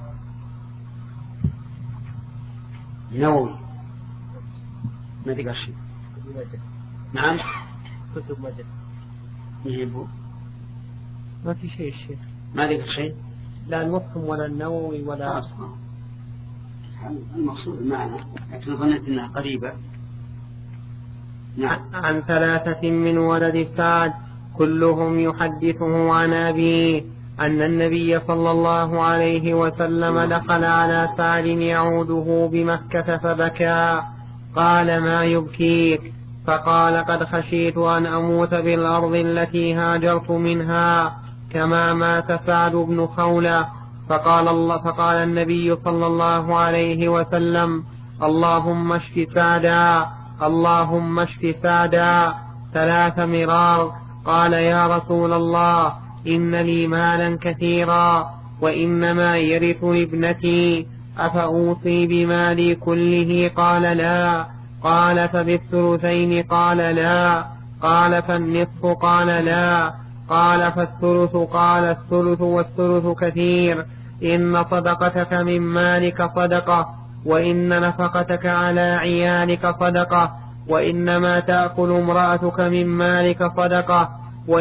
نووي ما ذكر شيء. نعم كتب مجد يجيبه ما في شيء الشيخ ما ذكر شيء لا المفهم ولا النووي ولا المقصود معنا لكن ظننت انها قريبة. نعم. عن ثلاثة من ولد سعد كلهم يحدثه عن أبيه أن النبي صلى الله عليه وسلم دخل على سعد يعوده بمكة فبكى قال ما يبكيك؟ فقال قد خشيت أن أموت بالأرض التي هاجرت منها كما مات سعد بن خولة. فقال النبي صلى الله عليه وسلم اللهم اشف سعدا اللهم اشف سعدا 3 مرار. قال يا رسول الله إن لي مالا كثيرا وإنما يرثني ابنتي أفأوصي بمالي كله؟ قال لا. قال فبالثلثين؟ قال لا. قال فالنصف؟ قال لا. قال فالثلث؟ قال الثلث والثلث كثير. إن صدقتك من مالك صدقة وإن نفقتك على عيالك صدقة وإنما تأكل امرأتك من مالك صدقة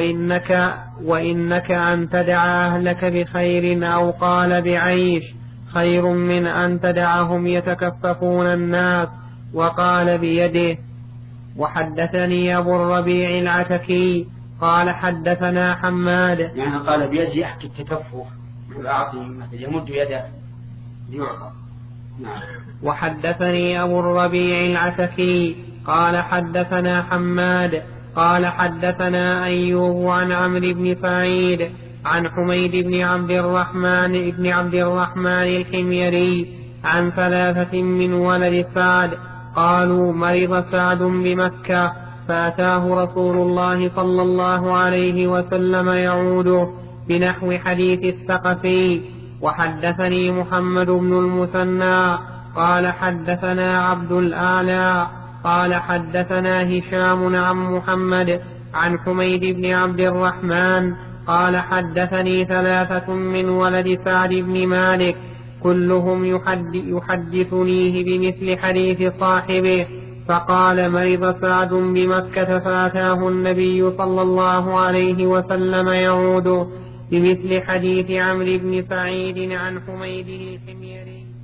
وإنك أن تدع أهلك بخير أو قال بعيش خير من أن تدعهم يتكففون الناس وقال بيده. وحدثني أبو الربيع العتكي قال حدثنا حماد يعني قال بيده يحكي التكفف والأعطي يمد يده ليعطى. نعم. وحدثني أبو الربيع العتكي قال حدثنا حماد قال حدثنا أيوب عن عمرو بن سعيد عن حميد بن عبد الرحمن الحميري عن 3 من ولد سعد قالوا مرض سعد بمكة فأتاه رسول الله صلى الله عليه وسلم يعوده بنحو حديث الثقفي. وحدثني محمد بن المثنى قال حدثنا عبد الأعلى قال حدثنا هشام عن محمد عن حميد بن عبد الرحمن قال حدثني 3 من ولد سعد بن مالك كلهم يحدثنيه بمثل حديث صاحبه. فقال مرض سعد بمكة فأتاه النبي صلى الله عليه وسلم يعود بمثل حديث عمرو بن سعيد عن حميد الحميري.